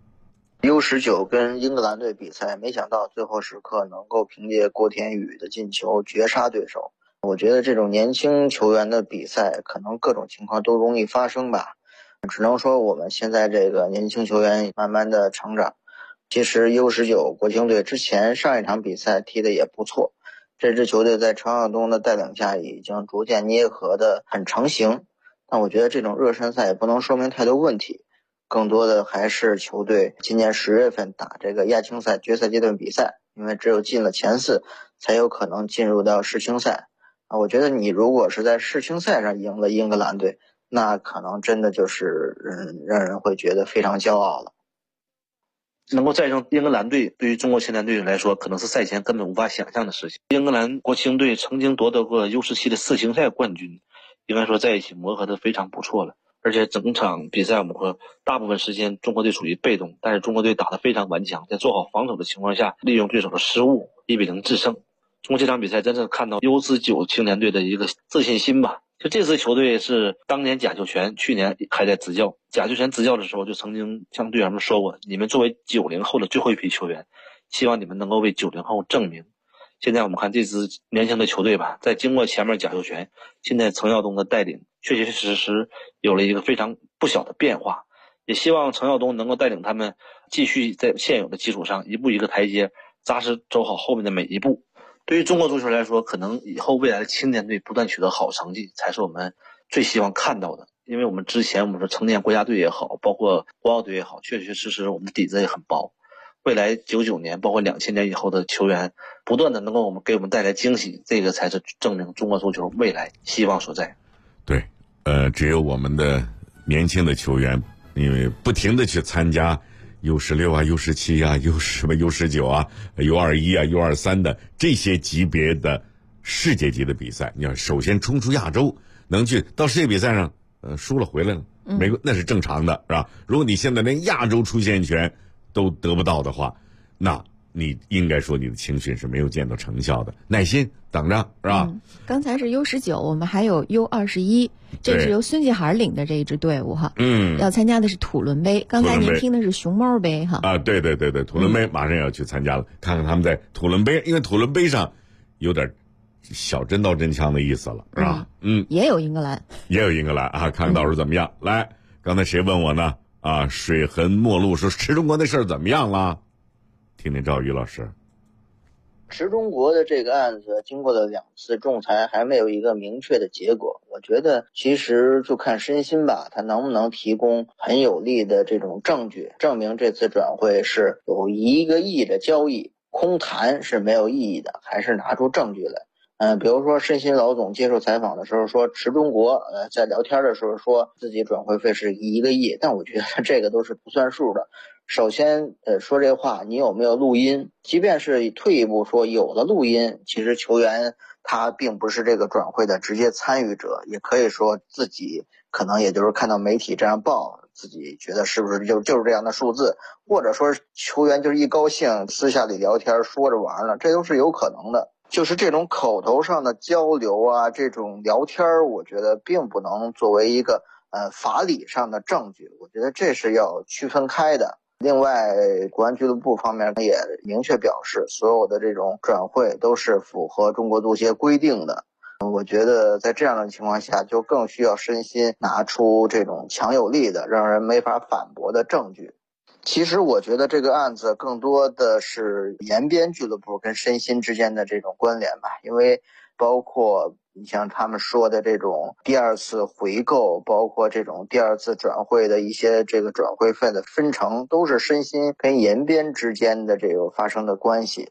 U19跟英格兰队比赛，没想到最后时刻能够凭借郭田雨的进球绝杀对手。我觉得这种年轻球员的比赛，可能各种情况都容易发生吧。只能说我们现在这个年轻球员慢慢的成长。其实 U19 国青队之前上一场比赛踢得也不错，这支球队在程晓东的带领下已经逐渐捏合的很成型。但我觉得这种热身赛也不能说明太多问题，更多的还是球队今年10月份打这个亚青赛决赛阶段比赛，因为只有进了前4才有可能进入到世青赛。我觉得你如果是在世青赛上赢了英格兰队，那可能真的就是让人会觉得非常骄傲了。 能够战胜英格兰队，对于中国青年队来说，可能是赛前根本无法想象的事情。英格兰国青队曾经夺得过 U17 的世青赛冠军，应该说在一起磨合的非常不错了。而且整场比赛我们说大部分时间中国队处于被动，但是中国队打得非常顽强，在做好防守的情况下，利用对手的失误1-0制胜。通过这场比赛真正看到 U19 青年队的一个自信心吧。就这支球队是当年贾秀全去年还在执教，贾秀全执教的时候就曾经向队员们说过，你们作为90后的最后一批球员，希望你们能够为90后证明。现在我们看这支年轻的球队吧，在经过前面贾秀全，现在程晓东的带领，确确实实有了一个非常不小的变化。也希望程晓东能够带领他们继续在现有的基础上一步一个台阶，扎实走好后面的每一步。对于中国足球来说，可能以后未来的青年队不断取得好成绩，才是我们最希望看到的。因为我们之前我们说成年国家队也好，包括国奥队也好，确确实实我们的底子也很薄。未来99年包括2000年以后的球员不断的能够给我们带来惊喜，这个才是证明中国足球未来希望所在。 对，只有我们的年轻的球员，因为不停的去参加U16啊 U17啊 U19啊 U21啊 U23的这些级别的世界级的比赛，你要首先冲出亚洲，能去到世界比赛上输了回来了，那是正常的，是吧？如果你现在连亚洲出线权都得不到的话，那你应该说你的青训是没有见到成效的，耐心等着，是吧？ 刚才是 U19， 我们还有 U21， 这是由孙继海领的这一支队伍哈。要参加的是土伦杯。刚才您听的是熊猫杯哈。 啊，对，土伦杯马上要去参加了，看看他们在土伦杯，因为土伦杯上有点小真刀真枪的意思了，是吧？ 也有英格兰啊，看看到时候怎么样。来，刚才谁问我呢？啊，水痕陌路说池中国那事儿怎么样了？听听赵宇老师。 池中国的这个案子经过了2次仲裁，还没有一个明确的结果。我觉得其实就看申鑫吧，他能不能提供很有力的这种证据，证明这次转会是有1个亿的交易，空谈是没有意义的，还是拿出证据来。比如说申鑫老总接受采访的时候说，池中国在聊天的时候说自己转会费是1个亿，但我觉得这个都是不算数的。首先说这话你有没有录音，即便是退一步说有了录音，其实球员他并不是这个转会的直接参与者，也可以说自己可能也就是看到媒体这样报，自己觉得是不是就是这样的数字，或者说球员就是一高兴私下里聊天说着玩了，这都是有可能的。就是这种口头上的交流啊，这种聊天，我觉得并不能作为一个法理上的证据，我觉得这是要区分开的。另外，国安俱乐部方面也明确表示，所有的这种转会都是符合中国足协规定的。我觉得在这样的情况下，就更需要申鑫拿出这种强有力的、让人没法反驳的证据。其实我觉得这个案子更多的是延边俱乐部跟申鑫之间的这种关联吧，因为包括你像他们说的这种第2次回购，包括这种第2次转会的一些这个转会费的分成，都是申鑫跟延边之间的这个发生的关系。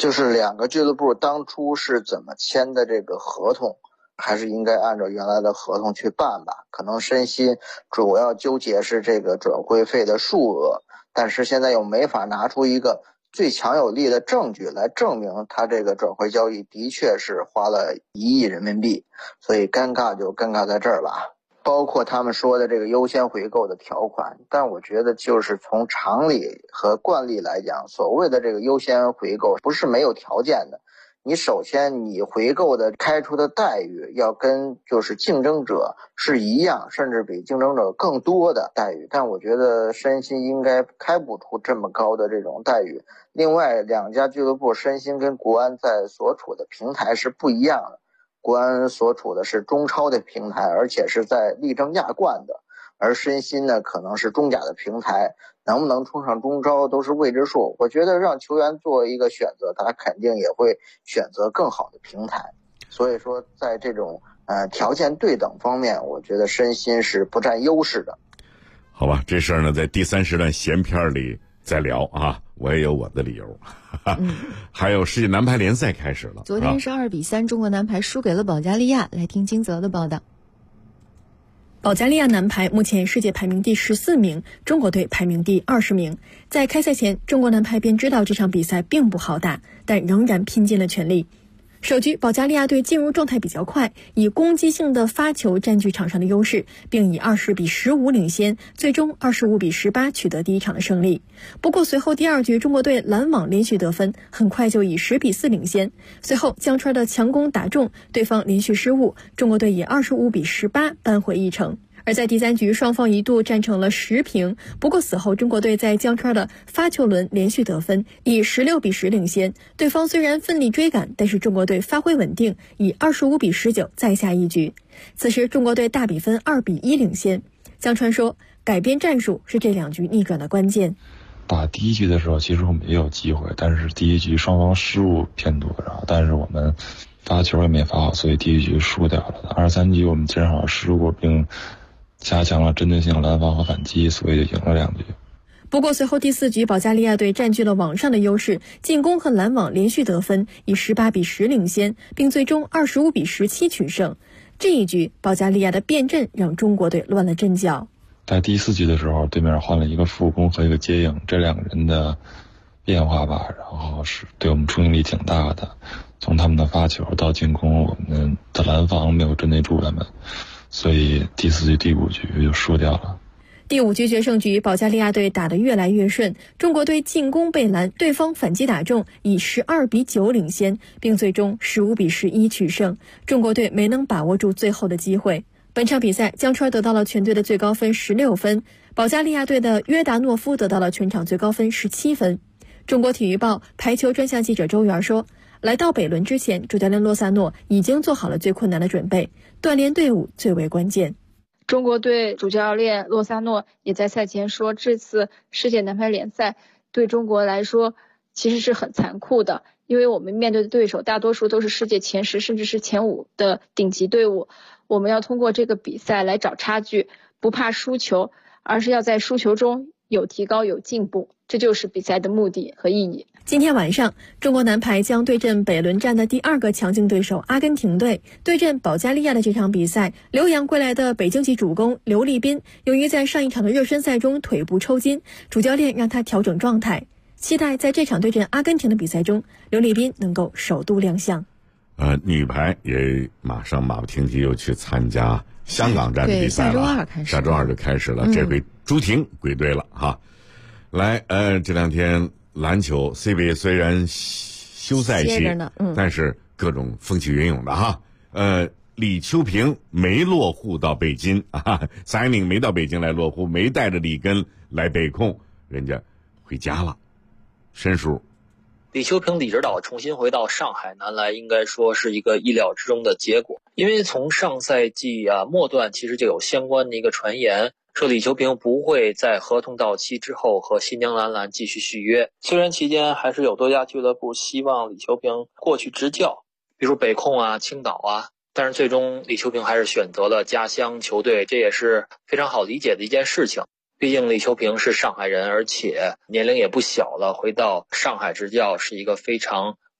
就是两个俱乐部当初是怎么签的这个合同，还是应该按照原来的合同去办吧。可能申鑫主要纠结是这个转会费的数额，但是现在又没法拿出一个最强有力的证据来证明他这个转会交易的确是花了1亿人民币，所以尴尬就尴尬在这儿吧。包括他们说的这个优先回购的条款，但我觉得就是从常理和惯例来讲，所谓的这个优先回购不是没有条件的。你首先你回购的开出的待遇要跟就是竞争者是一样，甚至比竞争者更多的待遇，但我觉得申鑫应该开不出这么高的这种待遇。另外两家俱乐部申鑫跟国安在所处的平台是不一样的，国安所处的是中超的平台，而且是在力争亚冠的，而申鑫呢可能是中甲的平台，能不能冲上中超都是未知数。我觉得让球员做一个选择，他肯定也会选择更好的平台。所以说在这种条件对等方面，我觉得申鑫是不占优势的。 好吧，这事儿呢在第3时段闲篇里再聊啊，我也有我的理由。还有世界男排联赛开始了， 昨天是2比3，中国男排输给了保加利亚。来听金泽的报道。 保加利亚男排目前世界排名第14名，中国队排名第20名。在开赛前，中国男排便知道这场比赛并不好打，但仍然拼尽了全力。首局，保加利亚队进入状态比较快，以攻击性的发球占据场上的优势，并以20比15领先，最终25比18取得第一场的胜利。不过随后第2局，中国队拦网连续得分，很快就以10比4领先。随后江川的强攻打中，对方连续失误，中国队以25比18扳回一城。而在第3局，双方一度战成了10平，不过此后中国队在江川的发球轮连续得分，以16比10领先。对方虽然奋力追赶，但是中国队发挥稳定，以25比19再下一局。此时中国队大比分2比1领先。江川说，改变战术是这2局逆转的关键。 打第1局的时候，其实我们也有机会，但是第1局双方失误偏多，然后但是我们发球也没发好，所以第1局输掉了。2、3局我们减少了失误，并加强了针对性拦防和反击，所以就赢了2局。 不过随后第4局，保加利亚队占据了网上的优势，进攻和拦网连续得分，以18比10领先，并最终25比17取胜。这一局，保加利亚的变阵让中国队乱了阵脚。 在第4局的时候，对面换了一个副攻和一个接应，这2个人的变化吧，然后是对我们冲击力挺大的。从他们的发球到进攻，我们的拦防没有针对住他们，所以第4局、第5局就输掉了。 第5局决胜局，保加利亚队打得越来越顺，中国队进攻被拦，对方反击打中，以12比9领先，并最终15比11取胜。中国队没能把握住最后的机会。本场比赛，江川得到了全队的最高分16分，保加利亚队的约达诺夫得到了全场最高分17分。中国体育报排球专项记者周元说，来到北仑之前，主教练洛萨诺已经做好了最困难的准备，锻炼队伍最为关键。 中国队主教练洛萨诺也在赛前说，这次世界男排联赛对中国来说其实是很残酷的，因为我们面对的对手大多数都是世界前10甚至是前5的顶级队伍，我们要通过这个比赛来找差距，不怕输球，而是要在输球中有提高有进步，这就是比赛的目的和意义。 今天晚上，中国男排将对阵北仑站的第2个强劲对手阿根廷队。对阵保加利亚的这场比赛，留洋归来的北京籍主攻刘立斌，由于在上一场的热身赛中腿部抽筋，主教练让他调整状态，期待在这场对阵阿根廷的比赛中，刘立斌能够首度亮相。 女排也马上马不停蹄又去参加香港站的比赛了，下周二就开始了。这回朱婷归队了哈。来，这2天篮球 CBA 虽然休赛期，但是各种风起云涌的哈。李秋平没落户到北京啊，蔡明没到北京来落户，没带着李根来北控，人家回家了。申叔， 李秋平李指导重新回到上海南来，应该说是一个意料之中的结果。因为从上赛季末段其实就有相关的一个传言，说李秋平不会在合同到期之后和新疆男篮继续续约。虽然期间还是有多家俱乐部希望李秋平过去执教，比如北控啊、青岛啊，但是最终李秋平还是选择了家乡球队，这也是非常好理解的一件事情。毕竟李秋平是上海人，而且年龄也不小了，回到上海执教是一个非常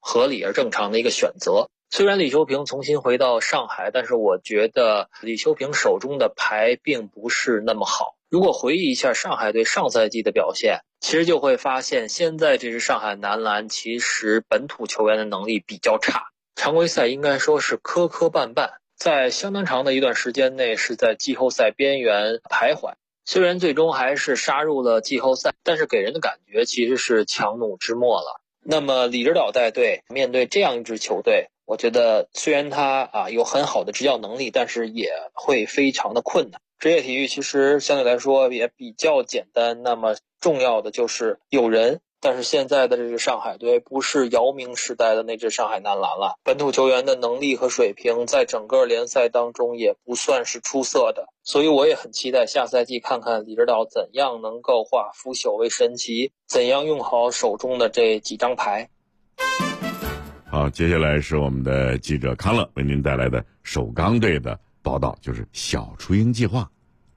合理而正常的一个选择。虽然李秋平重新回到上海，但是我觉得李秋平手中的牌并不是那么好。如果回忆一下上海队上赛季的表现，其实就会发现现在这支上海男篮其实本土球员的能力比较差，常规赛应该说是磕磕绊绊，在相当长的一段时间内是在季后赛边缘徘徊。虽然最终还是杀入了季后赛，但是给人的感觉其实是强弩之末了。那么李指导带队面对这样一支球队，我觉得虽然他有很好的执教能力，但是也会非常的困难。职业体育其实相对来说也比较简单，那么重要的就是有人，但是现在的这个上海队不是姚明时代的那支上海男篮了，本土球员的能力和水平在整个联赛当中也不算是出色的，所以我也很期待下赛季看看李指导怎样能够化腐朽为神奇，怎样用好手中的这几张牌。 好，接下来是我们的记者康乐为您带来的首钢队的报道，就是小雏鹰计划。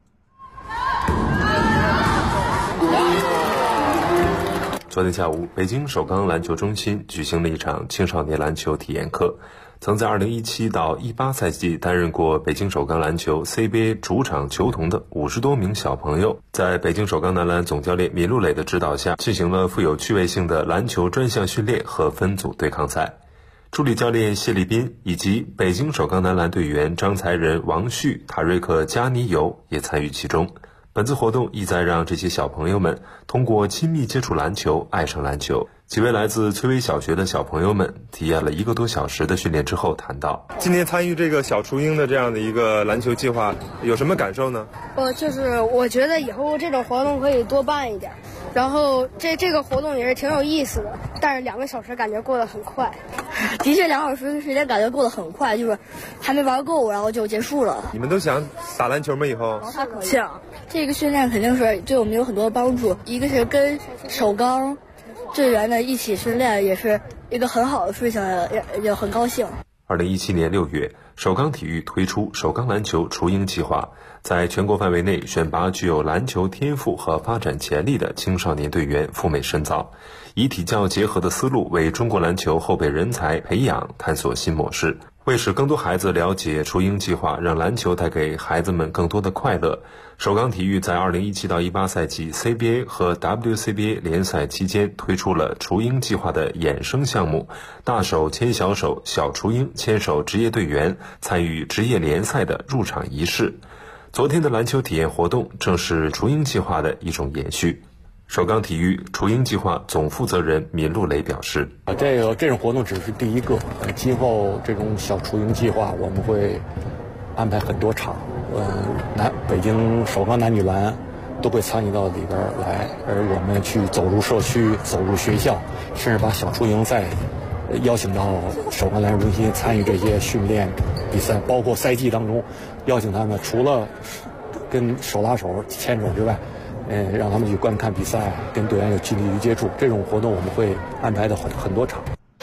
昨天下午，北京首钢篮球中心举行了一场青少年篮球体验课。曾在2017到18赛季担任过北京首钢篮球 CBA 主场球童的50多名小朋友，在北京首钢男篮总教练闵路磊的指导下，进行了富有趣味性的篮球专项训练和分组对抗赛。助理教练谢立斌以及北京首钢男篮队员张才仁、王旭、塔瑞克、加尼尤也参与其中。本次活动意在让这些小朋友们通过亲密接触篮球爱上篮球。几位来自崔巍小学的小朋友们体验了1个多小时的训练之后谈到， 今天参与这个小雏鹰的这样的一个篮球计划有什么感受呢？ 我觉得以后这种活动可以多办一点，然后这个活动也是挺有意思的，但是2个小时感觉过得很快。 的确2小时的时间感觉过得很快，就是还没玩够然后就结束了。 你们都想打篮球吗？以后想。这个训练肯定是对我们有很多帮助，一个是跟首钢队员的一起训练，也是一个很好的事情，也很高兴。 2017年6月，首钢体育推出首钢篮球雏鹰计划，在全国范围内选拔具有篮球天赋和发展潜力的青少年队员赴美深造，以体教结合的思路为中国篮球后备人才培养探索新模式。为使更多孩子了解雏鹰计划，让篮球带给孩子们更多的快乐，首钢体育在2017到18赛季 CBA 和 WCBA 联赛期间推出了雏鹰计划的衍生项目，大手牵小手，小雏鹰牵手职业队员参与职业联赛的入场仪式。昨天的篮球体验活动正是雏鹰计划的一种延续。首钢体育雏鹰计划总负责人闵路磊表示， 这种活动只是第一个，今后这种小雏鹰计划我们会安排很多场，北京首钢男女篮都会参与到里边来，而我们去走入社区、走入学校，甚至把小雏鹰赛邀请到首钢篮球中心参与这些训练比赛，包括赛季当中邀请他们除了跟手拉手牵手之外，让他们去观看比赛，跟队员有近距离接触，这种活动我们会安排的很多场。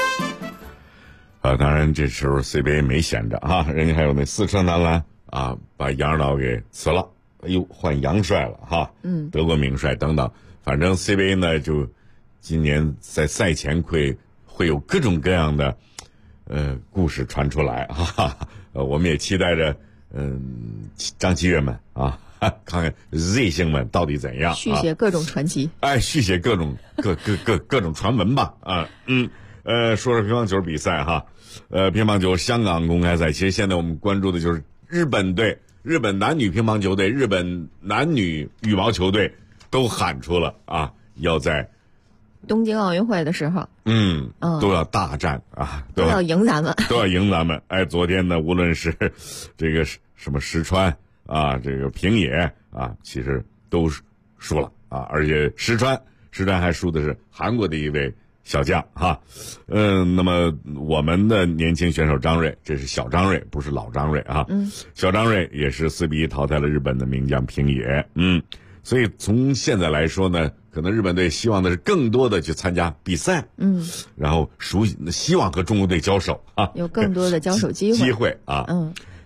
当然这时候 CBA 没闲着啊，人家还有那四川男篮啊，把杨指导给辞了，哎呦，换杨帅了哈，德国名帅等等，反正 CBA 呢就今年在赛前会有各种各样的故事传出来哈，我们也期待着张继岳们啊。看看 Z 星们到底怎样， 续写各种传奇， 续写各种传闻吧啊，说说乒乓球比赛哈，乒乓球香港公开赛，其实现在我们关注的就是日本队、日本男女乒乓球队、日本男女羽毛球队都喊出了啊，要在东京奥运会的时候， 都要大战啊， 都要赢咱们， 都要赢咱们。哎，昨天呢，无论是这个什么石川。啊，这个平野啊，其实都输了啊，而且石川还输的是韩国的一位小将哈，那么我们的年轻选手张睿，这是小张睿，不是老张睿啊，小张睿也是4比1淘汰了日本的名将平野，所以从现在来说呢，可能日本队希望的是更多的去参加比赛，然后希望和中国队交手啊， 有更多的交手机会啊，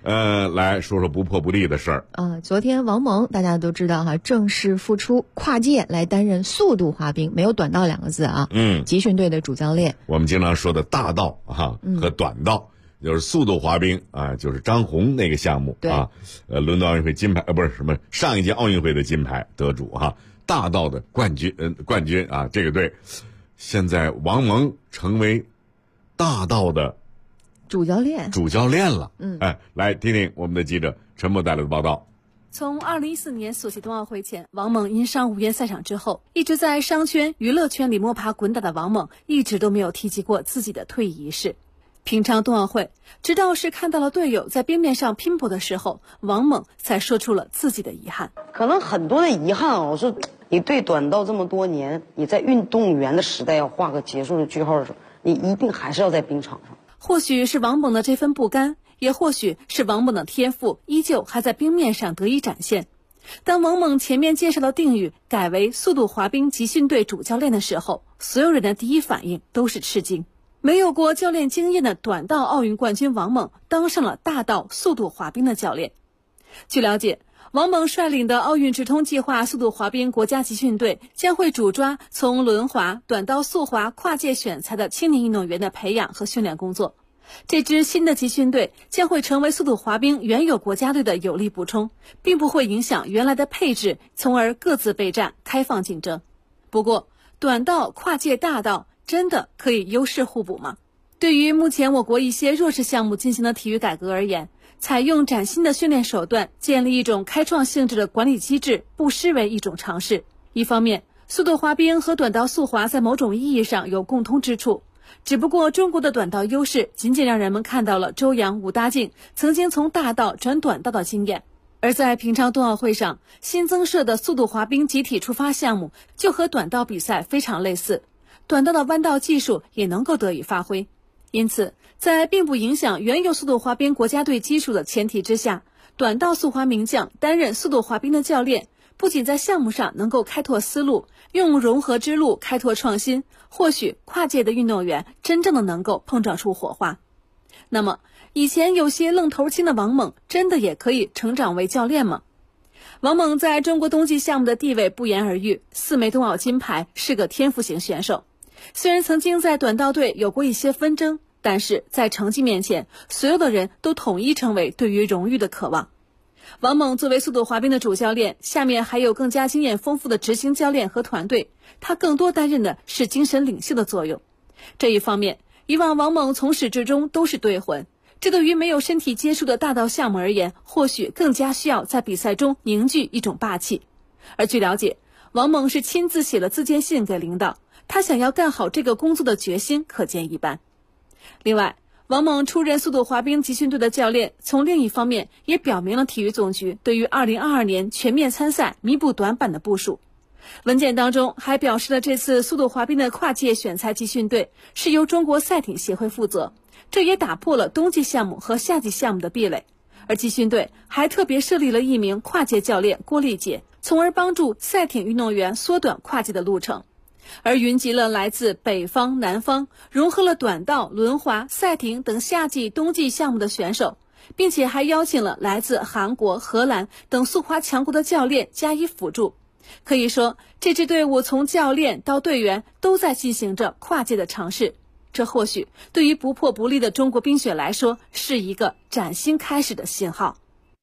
来说说不破不立的事儿。 昨天王蒙大家都知道哈，正式复出跨界来担任速度滑冰，没有短道2个字啊。集训队的主教练。 我们经常说的大道和短道，就是速度滑冰啊，就是张虹那个项目啊。伦敦奥运会金牌不是什么上一届奥运会的金牌得主哈。大道的冠军啊，这个队现在王蒙成为大道的主教练了。来听听我们的记者陈默带来的报道。 从2014年索契冬奥会前，王蒙因伤无缘赛场之后，一直在商圈、娱乐圈里摸爬滚打的王蒙，一直都没有提及过自己的退役仪式。平昌冬奥会，直到是看到了队友在冰面上拼搏的时候，王蒙才说出了自己的遗憾。 可能很多的遗憾我说你对短道这么多年，你在运动员的时代要画个结束的句号的时候，你一定还是要在冰场上。 或许是王蒙的这份不甘，也或许是王蒙的天赋依旧还在冰面上得以展现。当王蒙前面介绍的定语改为速度滑冰集训队主教练的时候，所有人的第一反应都是吃惊。没有过教练经验的短道奥运冠军王蒙当上了大道速度滑冰的教练。据了解，王蒙率领的奥运直通计划速度滑冰国家集训队将会主抓从轮滑、短道速滑跨界选材的青年运动员的培养和训练工作。这支新的集训队将会成为速度滑冰原有国家队的有力补充，并不会影响原来的配置，从而各自备战，开放竞争。不过，短道、跨界、大道真的可以优势互补吗？对于目前我国一些弱势项目进行的体育改革而言，采用崭新的训练手段，建立一种开创性质的管理机制，不失为一种尝试。一方面，速度滑冰和短道速滑在某种意义上有共通之处，只不过中国的短道优势仅仅让人们看到了周洋、武大靖曾经从大道转短道的经验。而在平昌冬奥会上，新增设的速度滑冰集体出发项目就和短道比赛非常类似，短道的弯道技术也能够得以发挥。因此，在并不影响原有速度滑冰国家队基础的前提之下，短道速滑名将担任速度滑冰的教练，不仅在项目上能够开拓思路，用融合之路开拓创新，或许跨界的运动员真正的能够碰撞出火花。那么，以前有些愣头青的王蒙真的也可以成长为教练吗？王蒙在中国冬季项目的地位不言而喻，4枚冬奥金牌，是个天赋型选手。虽然曾经在短道队有过一些纷争，但是在成绩面前，所有的人都统一成为对于荣誉的渴望。王蒙作为速度滑冰的主教练，下面还有更加经验丰富的执行教练和团队，他更多担任的是精神领袖的作用。这一方面，以往王蒙从始至终都是队魂，这对于没有身体接触的大道项目而言，或许更加需要在比赛中凝聚一种霸气。而据了解，王蒙是亲自写了自荐信给领导，他想要干好这个工作的决心可见一斑。另外，王蒙出任速度滑冰集训队的教练，从另一方面也表明了体育总局对于2022年全面参赛弥补短板的部署。文件当中还表示了这次速度滑冰的跨界选材集训队是由中国赛艇协会负责，这也打破了冬季项目和夏季项目的壁垒。而集训队还特别设立了一名跨界教练郭丽杰，从而帮助赛艇运动员缩短跨界的路程。而云集了来自北方、南方，融合了短道、轮滑、赛艇等夏季、冬季项目的选手，并且还邀请了来自韩国、荷兰等速滑强国的教练加以辅助。可以说，这支队伍从教练到队员都在进行着跨界的尝试。这或许对于不破不立的中国冰雪来说，是一个崭新开始的信号。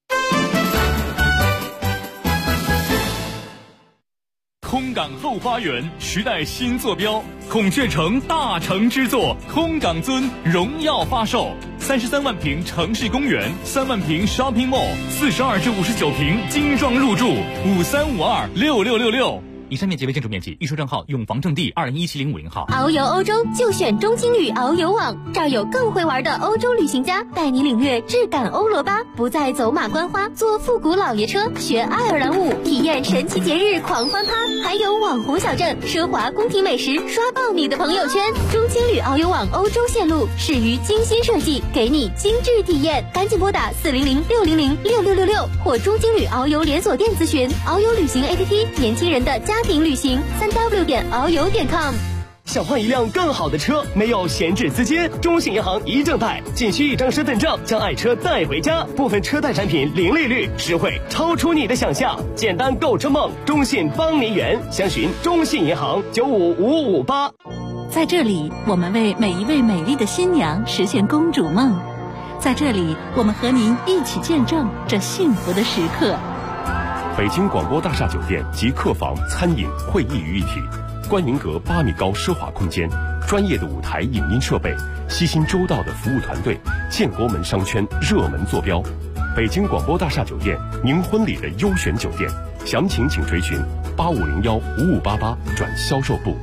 空港后花园，时代新坐标，孔雀城大成之作空港尊荣耀发售，33万平城市公园，3万平 shopping mall，42至59平精装入住，53526666。以上面积为建筑面积，预售证号永房证地2017050号。 遨游欧洲就选中青旅遨游网，这儿有更会玩的欧洲旅行家，带你领略质感欧罗巴，不再走马观花，坐复古老爷车，学爱尔兰舞，体验神奇节日狂欢趴，还有网红小镇、奢华宫廷美食，刷爆你的朋友圈。中青旅遨游网欧洲线路始于精心设计，给你精致体验，赶紧拨打400-600-6666或中青旅遨游连锁店咨询。遨游旅行 APP， 年轻人的家庭旅行，3w.遨游.com。 想换一辆更好的车，没有闲置资金，中信银行一证贷，仅需一张身份证，将爱车带回家。部分车贷产品零利率，实惠超出你的想象。简单购车梦，中信帮您圆。详询中信银行95558。 在这里，我们为每一位美丽的新娘实现公主梦。在这里，我们和您一起见证这幸福的时刻。 北京广播大厦酒店集客房、餐饮、会议于一体，观云阁8米高奢华空间，专业的舞台影音设备，悉心周到的服务团队，建国门商圈热门坐标。北京广播大厦酒店，您婚礼的优选酒店，详情请垂询8501-5588转销售部。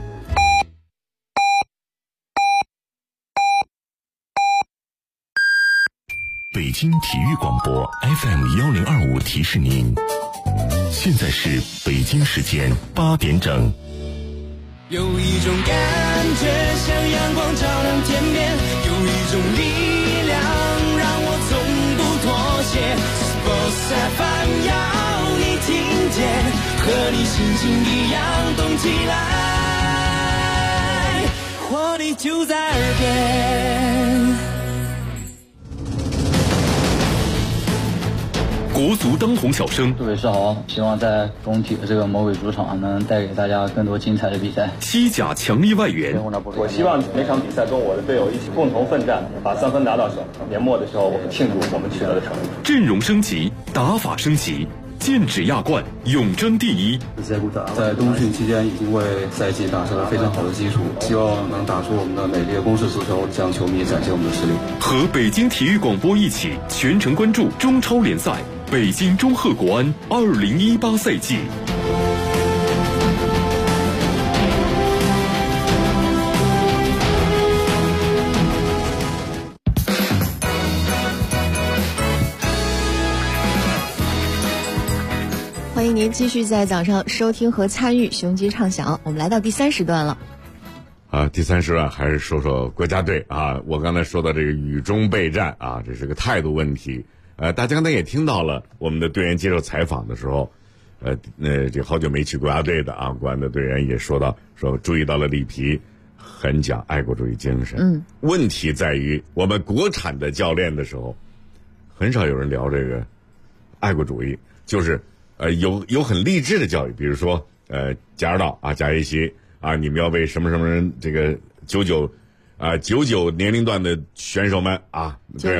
北京体育广播 FM1025提示您，现在是北京时间8点整。 有一种感觉像阳光照亮天边，有一种力量让我从不妥协。Sports FM 要你听见，和你心情一样动起来，活力就在耳边。 国足当红小生， 杜伟世豪希望在工体的这个魔鬼主场能带给大家更多精彩的比赛。 西甲强力外援， 我希望每场比赛跟我的队友一起共同奋战，把3分拿到手。年末的时候，我们庆祝我们取得的成绩。 阵容升级，打法升级，剑指亚冠，永争第一。 在冬训期间已经为赛季打下了非常好的基础，希望能打出我们的美丽的攻势足球，向球迷展现我们的实力。 和北京体育广播一起全程关注中超联赛。北京中赫国安2018赛季。 欢迎您继续在早上收听和参与雄鸡唱响。我们来到第3时段了。 第3时段还是说说国家队啊。我刚才说到这个雨中备战啊，这是个态度问题。大家刚才也听到了，我们的队员接受采访的时候，这好久没去国家队的啊，国安的队员也说注意到了里皮很讲爱国主义精神。问题在于我们国产的教练的时候，很少有人聊这个爱国主义，就是有很励志的教育，比如说贾指导啊，贾叶希啊，你们要为什么什么人这个99年龄段的选手们啊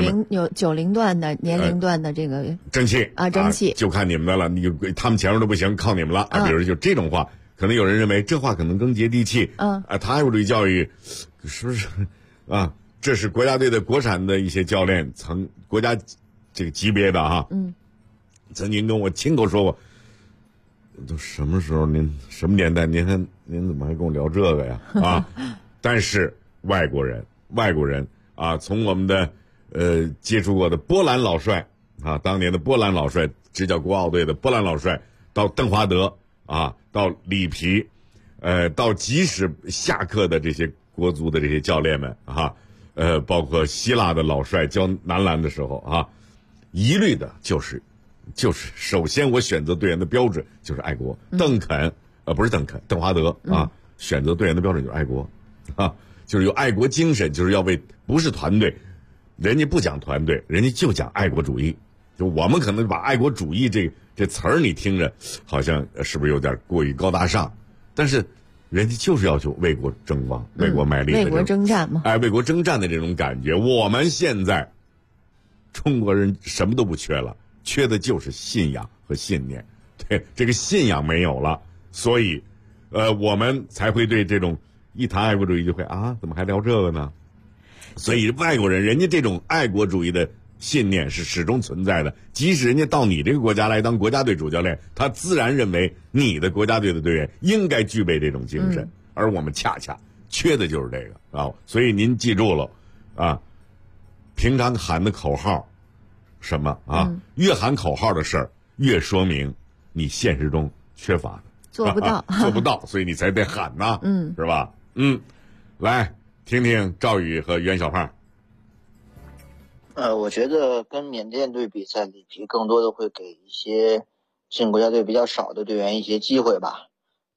，90段的年龄段的这个争气啊，争气就看你们的了，他们前面都不行，靠你们了啊！比如就这种话，可能有人认为这话可能更接地气，他爱国主义教育是不是啊？这是国家队的国产的一些教练国家这个级别的哈，曾经跟我亲口说过，都什么时候什么年代您怎么还跟我聊这个呀啊？但是外国人啊，从我们的接触过的波兰老帅啊，当年的波兰老帅执教国奥队的波兰老帅，到邓华德啊，到里皮，到即使下课的这些国足的这些教练们啊，包括希腊的老帅教男篮的时候啊，一律的就是首先我选择队员的标准就是爱国。邓华德啊，选择队员的标准就是爱国啊。就是有爱国精神，就是要为不是团队，人家不讲团队，人家就讲爱国主义。就我们可能把爱国主义这词儿你听着好像是不是有点过于高大上？但是人家就是要求为国争光、为国卖力的为国征战嘛。 为国征战的这种感觉，我们现在中国人什么都不缺了，缺的就是信仰和信念。对，这个信仰没有了，所以我们才会对这种。一谈爱国主义就会啊，怎么还聊这个呢？所以外国人人家这种爱国主义的信念是始终存在的，即使人家到你这个国家来当国家队主教练，他自然认为你的国家队的队员应该具备这种精神，而我们恰恰缺的就是这个啊。所以您记住了啊，平常喊的口号什么啊，越喊口号的事儿，越说明你现实中缺乏的。 做不到， 做不到，所以你才得喊呐，是吧？来听听赵宇和袁小胖。 我觉得跟缅甸队比赛，里皮更多的会给一些进国家队比较少的队员一些机会吧。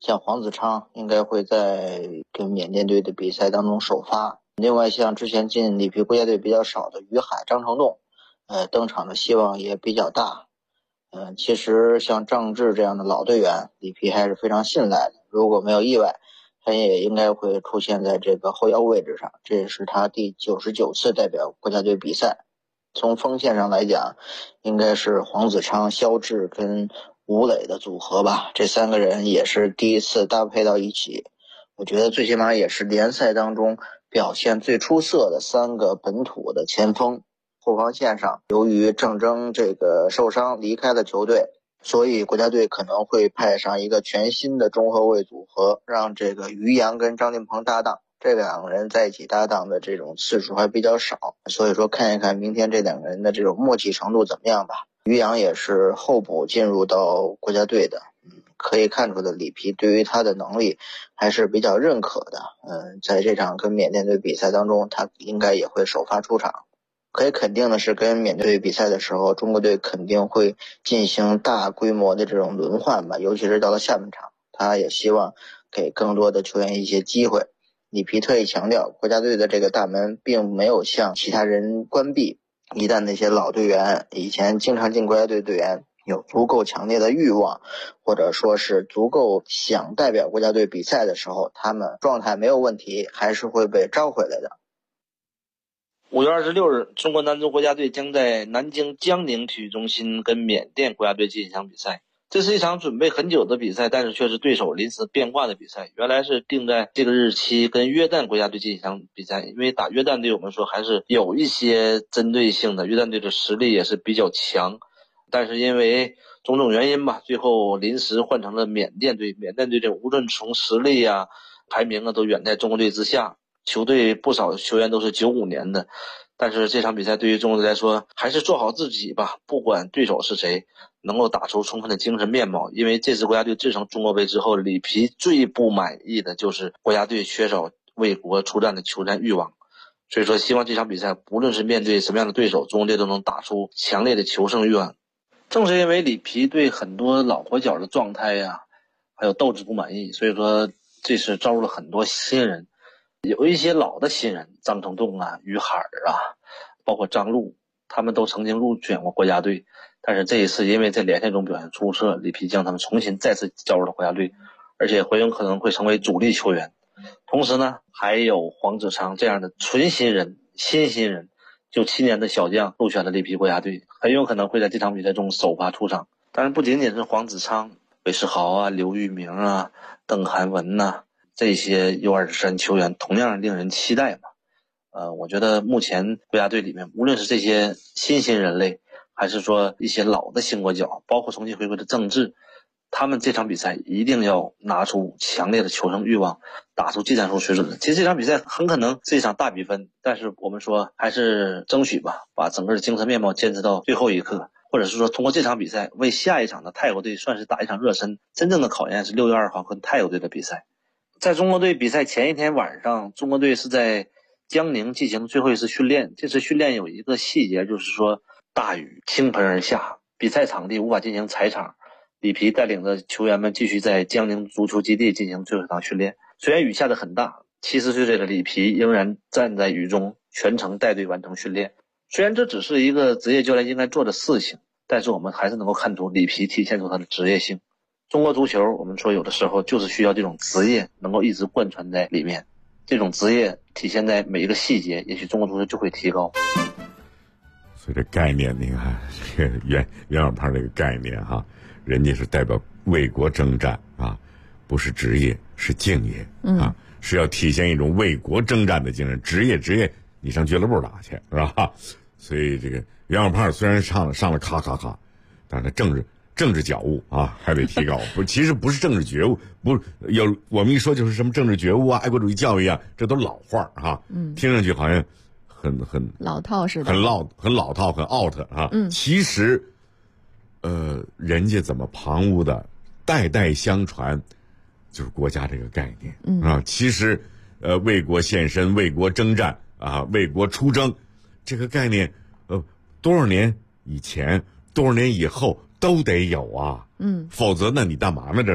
像黄子昌应该会在跟缅甸队的比赛当中首发。另外像之前进里皮国家队比较少的于海、张成栋，登场的希望也比较大。其实像郑智这样的老队员，里皮还是非常信赖的。如果没有意外，他也应该会出现在这个后腰位置上。这也是他第99次代表国家队比赛。从锋线上来讲，应该是黄子昌、肖智跟吴磊的组合吧。这3个人也是第一次搭配到一起，我觉得最起码也是联赛当中表现最出色的3个本土的前锋。后防线上，由于郑铮这个受伤离开了球队，所以国家队可能会派上一个全新的中后卫组合，让这个于洋跟张琳芃搭档。这2个人在一起搭档的这种次数还比较少，所以说看一看明天这2个人的这种默契程度怎么样吧。于洋也是候补进入到国家队的，可以看出的里皮对于他的能力还是比较认可的。在这场跟缅甸队比赛当中，他应该也会首发出场。可以肯定的是，跟缅甸队比赛的时候，中国队肯定会进行大规模的这种轮换吧，尤其是到了下半场，他也希望给更多的球员一些机会。里皮特意强调，国家队的这个大门并没有向其他人关闭，一旦那些老队员，以前经常进国家队队员有足够强烈的欲望，或者说是足够想代表国家队比赛的时候，他们状态没有问题，还是会被招回来的。 5月26日，中国男足国家队将在南京江宁体育中心跟缅甸国家队进行一场比赛。这是一场准备很久的比赛，但是却是对手临时变卦的比赛。原来是定在这个日期跟约旦国家队进行一场比赛，因为打约旦队我们说还是有一些针对性的，约旦队的实力也是比较强，但是因为种种原因吧，最后临时换成了缅甸队。缅甸队这无论从实力啊、排名啊都远在中国队之下，球队不少球员都是95年的，但是这场比赛对于中国队来说，还是做好自己吧，不管对手是谁，能够打出充分的精神面貌。因为这次国家队制胜中国杯之后，里皮最不满意的就是国家队缺少为国出战的求战欲望，所以说希望这场比赛不论是面对什么样的对手，中国队都能打出强烈的求胜欲望。正是因为里皮对很多老国脚的状态呀，还有斗志不满意，所以说这次招入了很多新人，有一些老的新人，张成栋啊、于海啊，包括张路，他们都曾经入选过国家队，但是这一次因为在联赛中表现出色，里皮将他们重新再次招入了国家队，而且很有可能会成为主力球员。同时呢，还有黄子昌这样的纯新人、新新人，97年的小将入选了里皮国家队，很有可能会在这场比赛中首发出场。当然不仅仅是黄子昌，韦世豪啊、刘玉明啊、邓涵文呐，这些U23球员同样令人期待嘛。我觉得目前国家队里面，无论是这些新人类，还是说一些老的新国脚，包括重新回归的郑智，他们这场比赛一定要拿出强烈的求胜欲望，打出技战术水准的。其实这场比赛很可能是一场大比分，但是我们说还是争取吧，把整个的精神面貌坚持到最后一刻，或者是说通过这场比赛为下一场的泰国队算是打一场热身。真正的考验是6月2号跟泰国队的比赛。在中国队比赛前一天晚上，中国队是在江宁进行最后一次训练。这次训练有一个细节，就是说大雨倾盆而下，比赛场地无法进行踩场，里皮带领着球员们继续在江宁足球基地进行最后一场训练。虽然雨下得很大，70岁的里皮仍然站在雨中全程带队完成训练。虽然这只是一个职业教练应该做的事情，但是我们还是能够看出里皮体现出他的职业性。中国足球我们说有的时候就是需要这种职业能够一直贯穿在里面，这种职业体现在每一个细节，也许中国足球就会提高。 所以这概念，你看这个袁小胖这个概念哈，人家是代表为国征战啊，不是职业，是敬业啊，是要体现一种为国征战的精神。职业，你上俱乐部打去是吧？所以这个袁小胖虽然上了咔咔咔，但是政治觉悟啊还得提高。不，其实不是政治觉悟，不有我们一说就是什么政治觉悟啊、爱国主义教育啊，这都老话啊，听上去好像很老套似的， 很老套，很 out 啊。其实，人家怎么旁骛的，代代相传，就是国家这个概念啊。其实，为国献身、为国征战啊、为国出征，这个概念，多少年以前、多少年以后都得有啊。否则呢，你干嘛呢？这是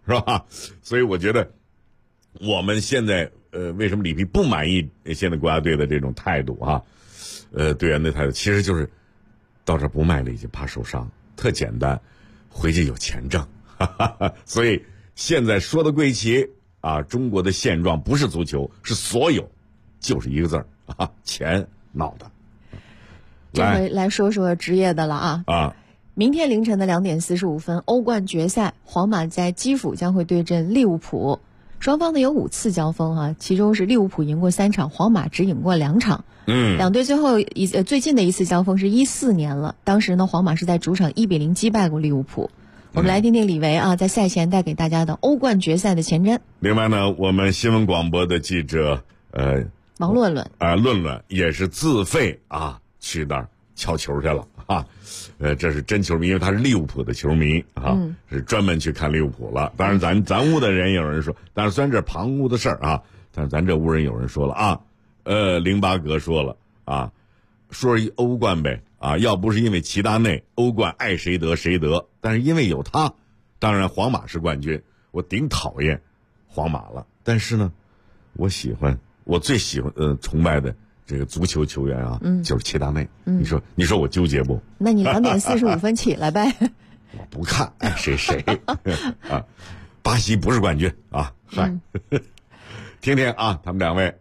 是吧？所以我觉得我们现在为什么里皮不满意现在国家队的这种态度啊？队员的态度其实就是到这不卖力气，怕受伤，特简单，回去有钱挣。所以现在说的归齐啊，中国的现状不是足球，是所有，就是一个字儿啊，钱闹的。 这回来说说职业的了啊。明天凌晨的2点45分，欧冠决赛，皇马在基辅将会对阵利物浦。双方呢有5次交锋啊，其中是利物浦赢过3场，皇马只赢过2场。两队最近的一次交锋是14年了，当时呢皇马是在主场1-0击败过利物浦。我们来听听李维啊在赛前带给大家的欧冠决赛的前瞻。 另外呢，我们新闻广播的记者王论论论论也是自费啊去那儿敲球去了啊。这是真球迷，因为他是利物浦的球迷啊，是专门去看利物浦了。当然咱屋的人有人说，但是虽然这是旁屋的事儿啊，但是咱这屋人有人说了啊，08哥说了啊，说一欧冠呗啊，要不是因为齐达内，欧冠爱谁得谁得，但是因为有他，当然皇马是冠军，我顶讨厌皇马了，但是呢，我最喜欢崇拜的这个足球球员啊，就是齐达内。你说我纠结不？ 那你2点45分起来呗。 我不看爱谁啊，巴西不是冠军啊，嗨，听听啊，他们2位。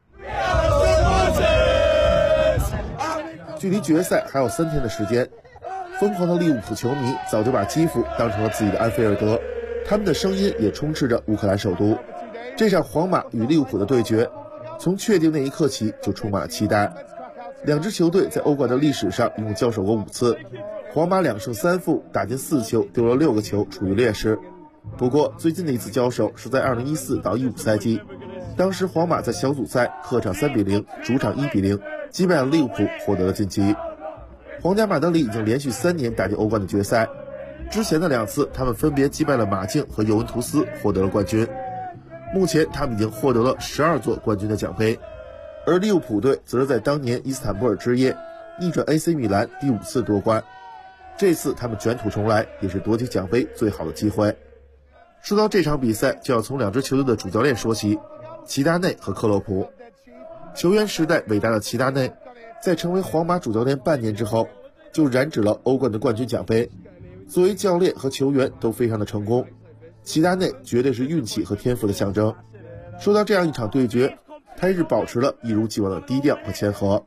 距离决赛还有3天的时间，疯狂的利物浦球迷早就把基辅当成了自己的安菲尔德，他们的声音也充斥着乌克兰首都。这场皇马与利物浦的对决，从确定那一刻起就充满了期待。2支球队在欧冠的历史上一共交手过5次，皇马2胜3负，打进4球，丢了6个球，处于劣势。不过最近的一次交手是在2014到15赛季，当时皇马在小组赛客场3-0，主场1-0击败了利物浦，获得了晋级。皇家马德里已经连续3年打进欧冠的决赛，之前的2次他们分别击败了马竞和尤文图斯，获得了冠军。目前他们已经获得了12座冠军的奖杯，而利物浦队则是在当年伊斯坦布尔之夜逆转 AC 米兰第5次夺冠。这次他们卷土重来，也是夺取奖杯最好的机会。说到这场比赛，就要从2支球队的主教练说起，齐达内和克洛普。球员时代伟大的齐达内，在成为皇马主教练半年之后，就染指了欧冠的冠军奖杯。作为教练和球员都非常的成功，齐达内绝对是运气和天赋的象征。说到这样一场对决，他一直保持了一如既往的低调和谦和。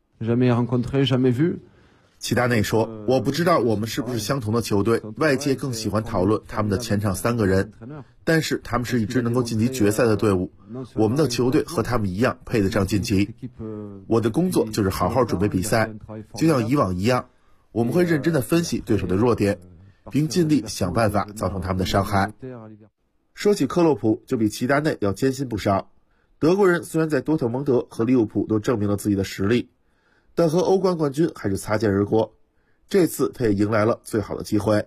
齐达内说，我不知道我们是不是相同的球队，外界更喜欢讨论他们的前场3个人，但是他们是一支能够晋级决赛的队伍，我们的球队和他们一样配得上晋级。我的工作就是好好准备比赛，就像以往一样，我们会认真的分析对手的弱点，并尽力想办法造成他们的伤害。说起克洛普，就比齐达内要艰辛不少。德国人虽然在多特蒙德和利物浦都证明了自己的实力，但和欧冠冠军还是擦肩而过。这次他也迎来了最好的机会。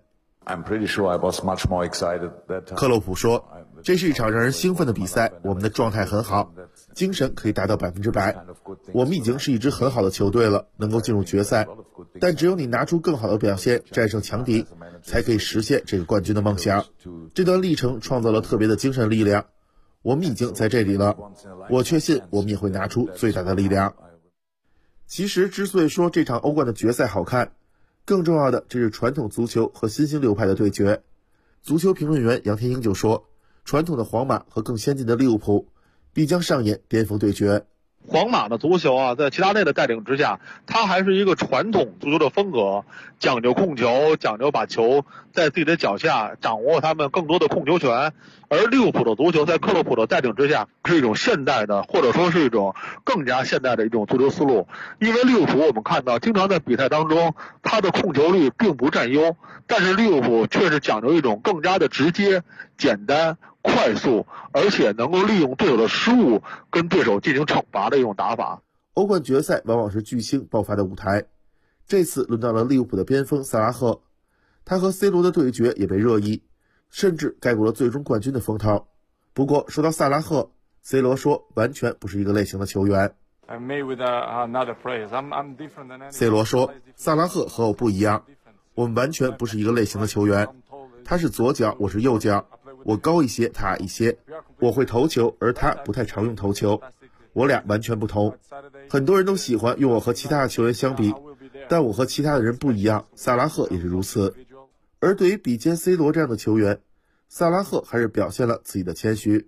克洛普说，这是一场让人兴奋的比赛，我们的状态很好，精神可以达到100%。我们已经是一支很好的球队了，能够进入决赛，但只有你拿出更好的表现，战胜强敌，才可以实现这个冠军的梦想。这段历程创造了特别的精神力量，我们已经在这里了，我确信我们也会拿出最大的力量。其实之所以说这场欧冠的决赛好看，更重要的这是传统足球和新兴流派的对决。足球评论员杨天英就说，传统的皇马和更先进的利物浦必将上演巅峰对决。 皇马的足球啊，在齐达内的带领之下，他还是一个传统足球的风格，讲究控球，讲究把球在自己的脚下，掌握他们更多的控球权。而利物浦的足球在克洛普的带领之下，是一种现代的，或者说是一种更加现代的一种足球思路。因为利物浦我们看到，经常在比赛当中，他的控球率并不占优，但是利物浦却是讲究一种更加的直接、简单、快速，而且能够利用对手的失误跟对手进行惩罚的一种打法。 欧冠决赛往往是巨星爆发的舞台，这次轮到了利物浦的边锋萨拉赫，他和 C 罗的对决也被热议，甚至盖过了最终冠军的风头。不过说到萨拉赫， C 罗说完全不是一个类型的球员。C 罗说，萨拉赫和我不一样，我们完全不是一个类型的球员，他是左脚，我是右脚， 我高一些，他矮一些，我会投球，而他不太常用投球，我俩完全不同。很多人都喜欢用我和其他的球员相比，但我和其他的人不一样，萨拉赫也是如此。而对于比肩 C 罗这样的球员，萨拉赫还是表现了自己的谦虚。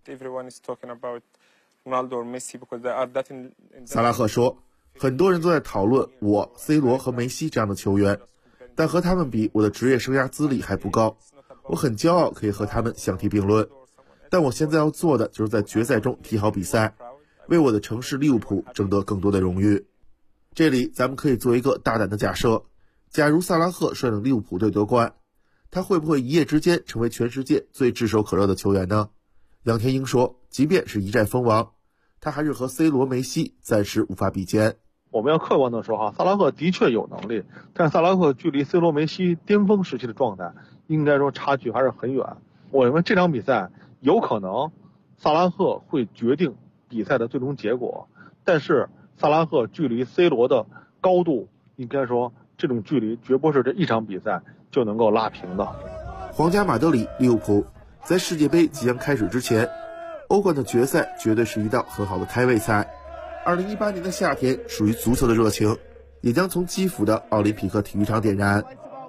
萨拉赫说，很多人都在讨论我、C 罗和梅西这样的球员，但和他们比，我的职业生涯资历还不高。我很骄傲可以和他们相提并论，但我现在要做的就是在决赛中踢好比赛，为我的城市利物浦争得更多的荣誉。这里咱们可以做一个大胆的假设，假如萨拉赫率领利物浦队夺冠，他会不会一夜之间成为全世界最炙手可热的球员呢？杨天英说，即便是一战封王，他还是和 C 罗、梅西暂时无法比肩。 我们要客观的说萨拉赫的确有能力，但萨拉赫距离 C 罗、梅西巅峰时期的状态应该说差距还是很远。我认为这场比赛有可能萨拉赫会决定比赛的最终结果，但是萨拉赫距离 C 罗的高度，应该说这种距离绝不是这一场比赛就能够拉平的。 皇家马德里利物浦在世界杯即将开始之前，欧冠的决赛绝对是一道很好的开胃菜。2018年的夏天属于足球的热情，也将从基辅的奥林匹克体育场点燃。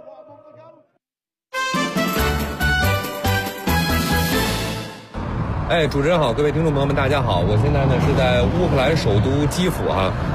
主持人好，各位听众朋友们，大家好，我现在呢是在乌克兰首都基辅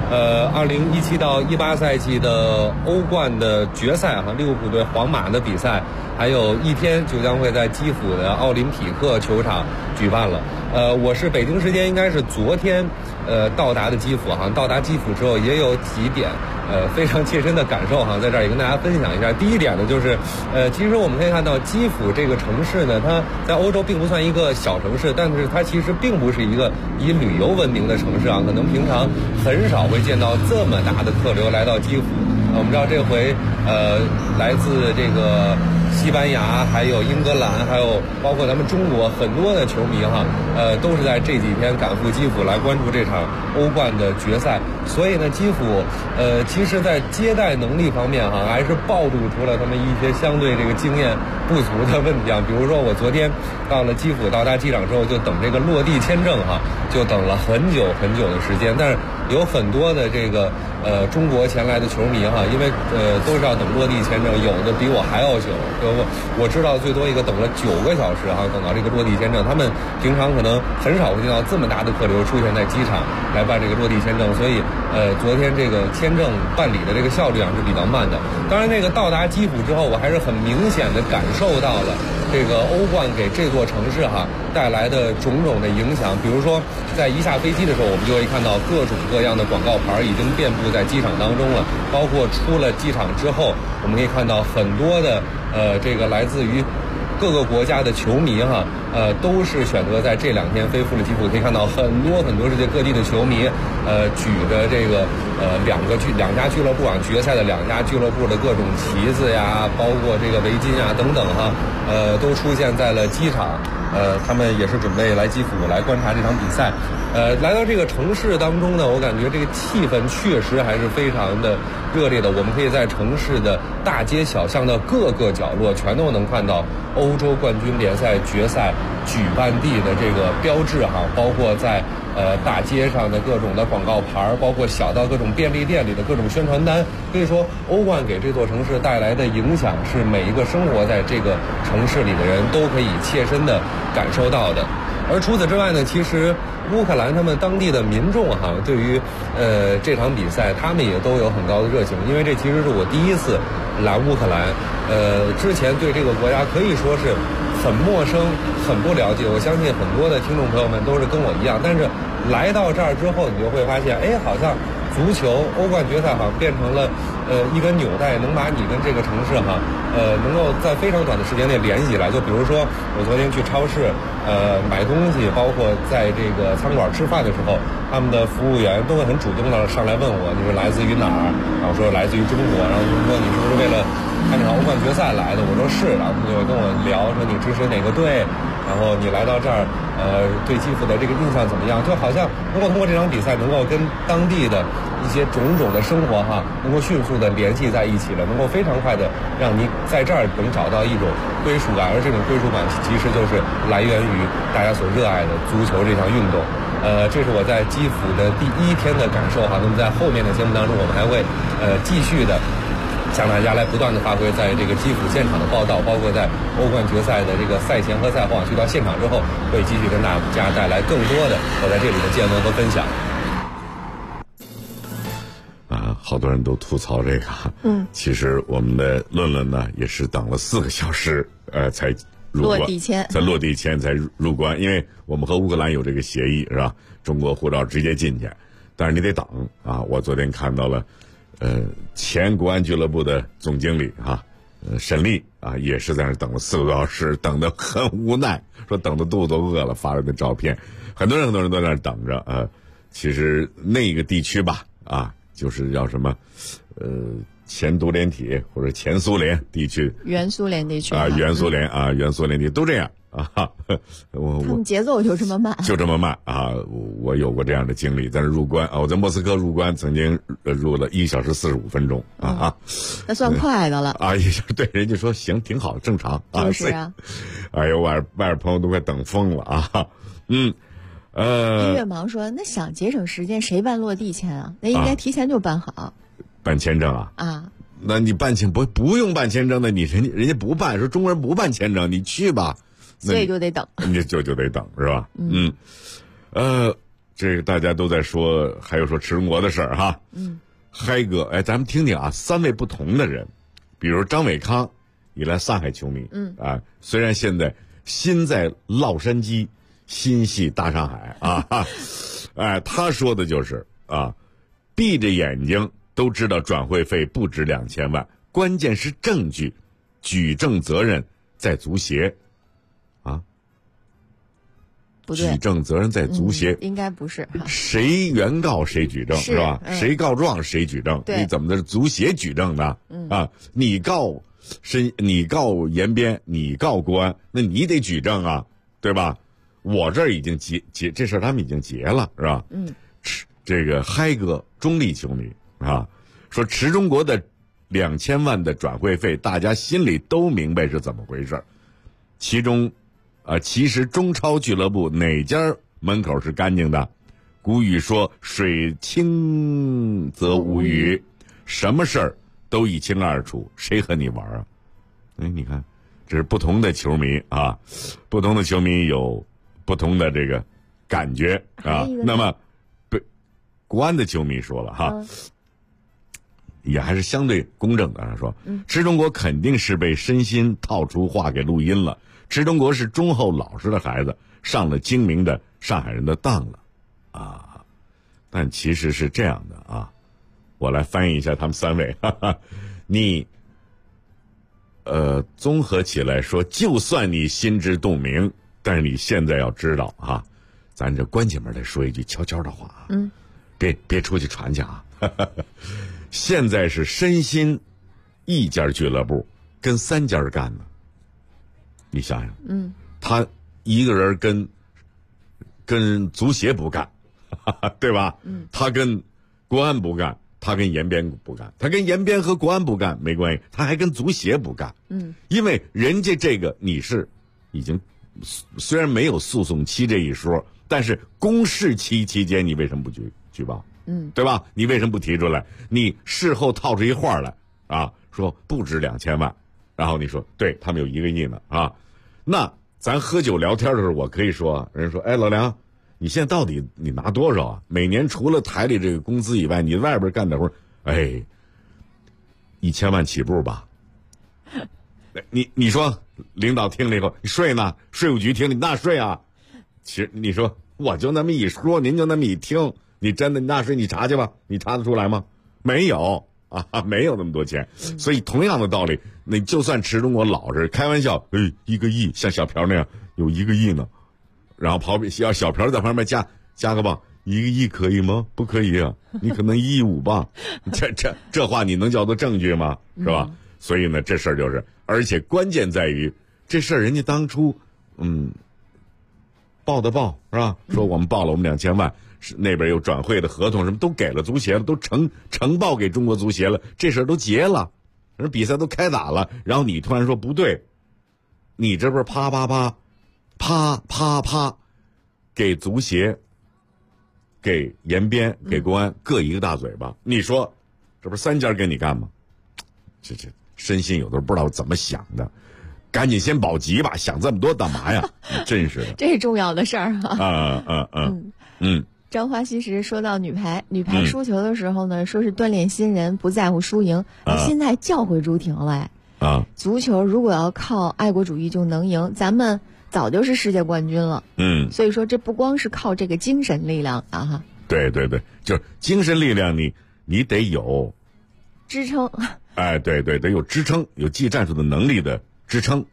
2017到18赛季的欧冠的决赛利物浦对皇马的比赛，还有一天就将会在基辅的奥林匹克球场举办了。我是北京时间应该是昨天到达的基辅到达基辅之后也有几点非常切身的感受在这儿也跟大家分享一下。第一点呢就是其实我们可以看到基辅这个城市呢，它在欧洲并不算一个小城市，但是它其实并不是一个以旅游闻名的城市可能平常很少会见到这么大的客流来到基辅。我们知道这回来自这个西班牙还有英格兰还有包括咱们中国很多的球迷都是在这几天赶赴基辅来关注这场欧冠的决赛。所以呢基辅其实在接待能力方面还是暴露出了他们一些相对这个经验不足的问题比如说我昨天到了基辅，到达机场之后就等这个落地签证就等了很久很久的时间。但是有很多的这个中国前来的球迷因为都是要等落地签证，有的比我还要久。我知道最多一个等了9个小时等到这个落地签证。他们平常可能很少会见到这么大的客流出现在机场来办这个落地签证，所以昨天这个签证办理的这个效率是比较慢的。当然那个到达基辅之后，我还是很明显的感受到了这个欧冠给这座城市带来的种种的影响。比如说在一下飞机的时候，我们就会看到各种各样的广告牌已经遍布在机场当中了，包括出了机场之后，我们可以看到很多的这个来自于各个国家的球迷都是选择在这2天飞赴了基辅。可以看到很多世界各地的球迷举着这个两家俱乐部决赛的2家俱乐部的各种旗子呀，包括这个围巾等等都出现在了机场。他们也是准备来基辅来观察这场比赛。来到这个城市当中呢，我感觉这个气氛确实还是非常的热烈的。我们可以在城市的大街小巷的各个角落全都能看到欧洲冠军联赛决赛举办地的这个标志包括在大街上的各种的广告牌，包括小到各种便利店里的各种宣传单。可以说欧冠给这座城市带来的影响是每一个生活在这个城市里的人都可以切身的感受到的。而除此之外呢，其实乌克兰他们当地的民众对于这场比赛他们也都有很高的热情。因为这其实是我第一次来乌克兰，之前对这个国家可以说是很陌生很不了解。我相信很多的听众朋友们都是跟我一样，但是来到这儿之后，你就会发现好像足球欧冠决赛变成了一根纽带，能把你跟这个城市能够在非常短的时间内联系起来。就比如说我昨天去超市买东西，包括在这个餐馆吃饭的时候，他们的服务员都会很主动的上来问我你是来自于哪儿，然后说来自于中国，然后就说你是不是为了看这场欧冠决赛来的，我说是，然后他们就会跟我聊说你支持哪个队然后你来到这儿，对基辅的这个印象怎么样？就好像能够通过这场比赛，能够跟当地的一些种种的生活能够迅速的联系在一起了，能够非常快的让你在这儿能找到一种归属感，而这种归属感其实就是来源于大家所热爱的足球这项运动。这是我在基辅的第1天的感受那么在后面的节目当中，我们还会继续的向大家来不断的发挥在这个基辅现场的报道，包括在欧冠决赛的这个赛前和赛后去到现场之后，会继续跟大家带来更多的我在这里的见闻和分享。 好多人都吐槽这个，其实我们的论论呢也是等了4个小时，才落地签， 才入关，因为我们和乌克兰有这个协议，是吧？中国护照直接进去，但是你得等我昨天看到了，前国安俱乐部的总经理沈丽也是在那等了4个多小时，等得很无奈，说等得肚子都饿了，发了那照片，很多人都在那等着。其实那个地区吧，就是叫什么，前独联体或者前苏联地区， 原苏联地区原苏联地都这样他们节奏就这么慢， 我有过这样的经历，但是入关我在莫斯科入关，曾经入了1小时45分钟那算快的了对，人家说行，挺好，正常就是哎呦，外边朋友都快等疯了音乐盲说，那想节省时间，谁办落地签那应该提前就办好。 办签证那你办签不用办签证的，人家不办，说中国人不办签证，你去吧， 所以就得等， 你就得等，是吧？这个大家都在说，还有说吃中国的事儿嗨哥，咱们听听3位不同的人，比如张伟康，一来上海球迷，虽然现在心在洛杉矶，心系大上海他说的就是闭着眼睛都知道转会费不止2000万，关键是证据，举证责任在足协不对， 举证责任在足协， 应该不是谁原告谁举证是吧？谁告状谁举证，你怎么的是足协举证的你告延边，你告国安，那你得举证对吧？我这儿已经结这事儿，他们已经结了，是吧？这个嗨哥中立球迷说持中国的2000万的转会费，大家心里都明白是怎么回事。其实中超俱乐部哪家门口是干净的？古语说水清则无鱼，什么事儿都一清二楚，谁和你玩你看，这是不同的球迷不同的球迷有不同的这个感觉那么国安的球迷说了也还是相对公正的。他说吃中国肯定是被身心套出话给录音了，吃中国是忠厚老实的孩子，上了精明的上海人的当了但其实是这样的我来翻译一下他们3位你综合起来说，就算你心知肚明，但是你现在要知道咱这关起门来说一句悄悄的话别出去传去现在是身心一家俱乐部跟3家干的，你想想他一个人跟足协不干对吧他跟国安不干，他跟延边不干，他跟延边和国安不干没关系，他还跟足协不干因为人家这个你是已经虽然没有诉讼期这一说，但是公示期期间你为什么不举报对吧？你为什么不提出来？你事后套出一话来说不止2000万，然后你说对他们有1个亿呢那咱喝酒聊天的时候，我可以说，人说老梁，你现在到底你拿多少每年除了台里这个工资以外，你外边干点活1000万起步吧你说领导听了以后，你税呢？税务局听你纳税其实你说我就那么一说，您就那么一听，你真的纳税你查去吧，你查得出来吗？没有没有那么多钱所以同样的道理，你就算持中国老实，开玩笑1个亿，像小朴那样有1个亿呢，然后要小朴在旁边加个棒，1个亿可以吗？不可以你可能1亿5吧这话你能叫做证据吗？是吧所以呢这事儿就是，而且关键在于这事儿人家当初报的报是吧？说我们报了我们2000万，是那边有转会的合同，什么都给了足协了，都呈报给中国足协了，这事儿都结了，人比赛都开打了，然后你突然说不对，你这不是啪给足协、给延边、给公安各一个大嘴巴，你说这不是3家跟你干吗？这身心有的不知道怎么想的。赶紧先保级吧，想这么多干嘛呀？真是的， 这是重要的事儿哈。张华西时说到女排输球的时候呢，说是锻炼新人，不在乎输赢。现在教会朱婷了足球如果要靠爱国主义就能赢，咱们早就是世界冠军了。所以说这不光是靠这个精神力量啊哈。 对，就是精神力量，你得有支撑。 哎，对，得有支撑，有技战术的能力的支撑。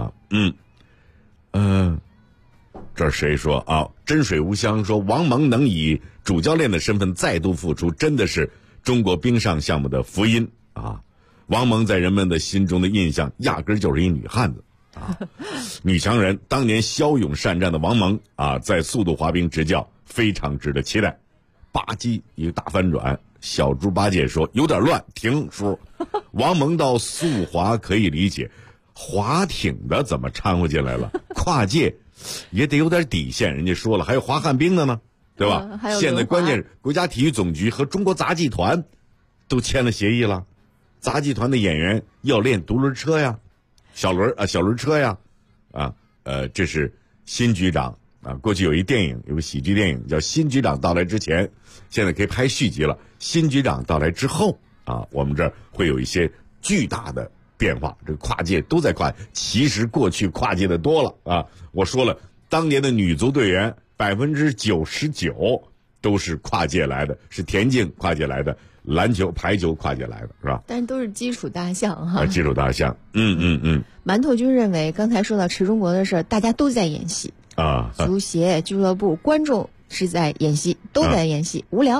这谁说啊？真水无香说王蒙能以主教练的身份再度复出，真的是中国冰上项目的福音啊！王蒙在人们的心中的印象，压根就是一女汉子啊，女强人。当年骁勇善战的王蒙啊，在速度滑冰执教非常值得期待。吧唧一个大翻转，小猪八戒说有点乱，停叔。王蒙到速滑可以理解。划艇的怎么掺和进来了？跨界也得有点底线。人家说了，还有滑旱冰的呢，对吧？现在关键是国家体育总局和中国杂技团都签了协议了。杂技团的演员要练独轮车呀，小轮车呀，这是新局长啊。过去有一电影，有个喜剧电影叫《新局长到来之前》，现在可以拍续集了。新局长到来之后啊，我们这儿会有一些巨大的变化，这个跨界都在跨，其实过去跨界的多了啊！我说了，当年的女足队员99%都是跨界来的，是田径跨界来的，篮球、排球跨界来的，是吧？ 但都是基础大项哈。 基础大项， 馒头君认为，刚才说到池中国的事儿，大家都在演戏啊，足协、俱乐部、观众是在演戏，都在演戏，无聊。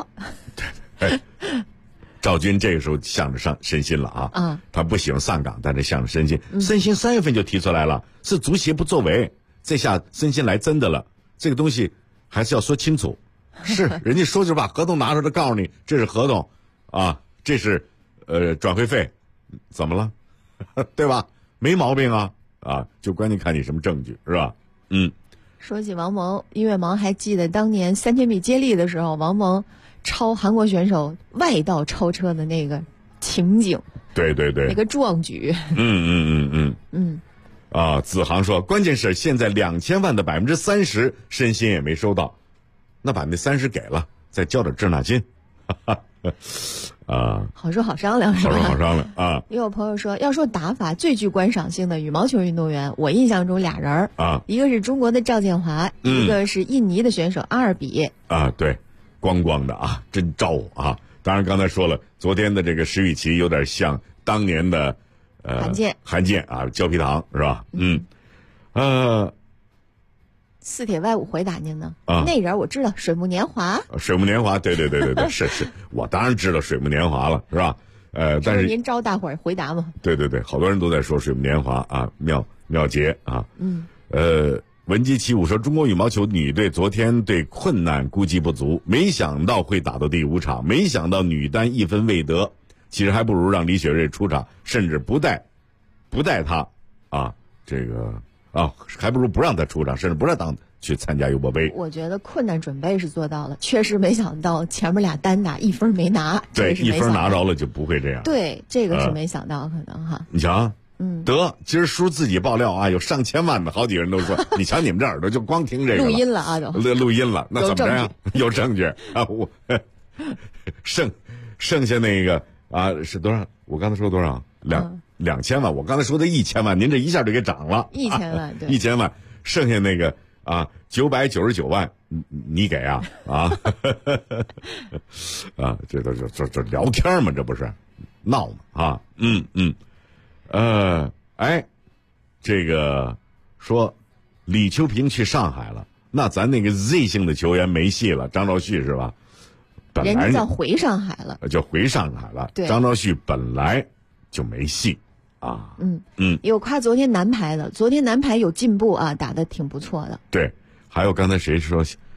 赵军这个时候向着申鑫了啊！他不喜欢上岗，但是向着申鑫。申鑫3月份就提出来了，是足协不作为。这下申鑫来真的了，这个东西还是要说清楚。是人家说就把合同拿出来，告诉你这是合同啊，这是转会费，怎么了？对吧？没毛病啊！就关键看你什么证据，是吧？ 说起王蒙，音乐盲还记得当年3000米接力的时候，王蒙超韩国选手外道超车的那个情景， 对， 那个壮举， 子航说，关键是现在2000万的30%，申鑫也没收到，那把那30给了，再交点滞纳金， 好说好商量是吧？ 好说好商量啊！ 也有朋友说，要说打法最具观赏性的羽毛球运动员，我印象中俩人一个是中国的赵建华，一个是印尼的选手阿尔比对。光光的啊，真招我啊！当然，刚才说了，昨天的这个石宇奇有点像当年的韩健啊，胶皮糖是吧？ 四铁外5回答您呢？那人我知道，水木年华。 水木年华，对，是，我当然知道水木年华了，是吧？但是您招大伙儿回答嘛？ 对，好多人都在说水木年华啊，妙杰啊，文姬起舞说，中国羽毛球女队昨天对困难估计不足，没想到会打到第5场，没想到女单1分未得，其实还不如让李雪芮出场，甚至不带她还不如不让她出场，甚至不让她去参加尤伯杯。 我觉得困难准备是做到了，确实没想到前面俩单打1分没拿， 对，1分拿着了就不会这样。 对，这个是没想到，可能哈。 你瞧。得，今儿叔自己爆料啊，有上千万的，好几个人都说，你瞧你们这耳朵就光听这个录音了啊，都录音了，那怎么着呀？有证据啊！我剩下那个是多少？我刚才说多少？2000万，我刚才说的1000万，您这一下就给涨了 ，1000万，对 ，1000万，剩下那个999万，你给这聊天嘛，这不是闹嘛这个说李秋平去上海了，那咱那个 Z 姓的球员没戏了，张兆旭是吧？ 人家叫回上海了， 就回上海了。 对， 张兆旭本来就没戏有夸昨天男排的，昨天男排有进步啊，打得挺不错的。 对， 还有刚才谁说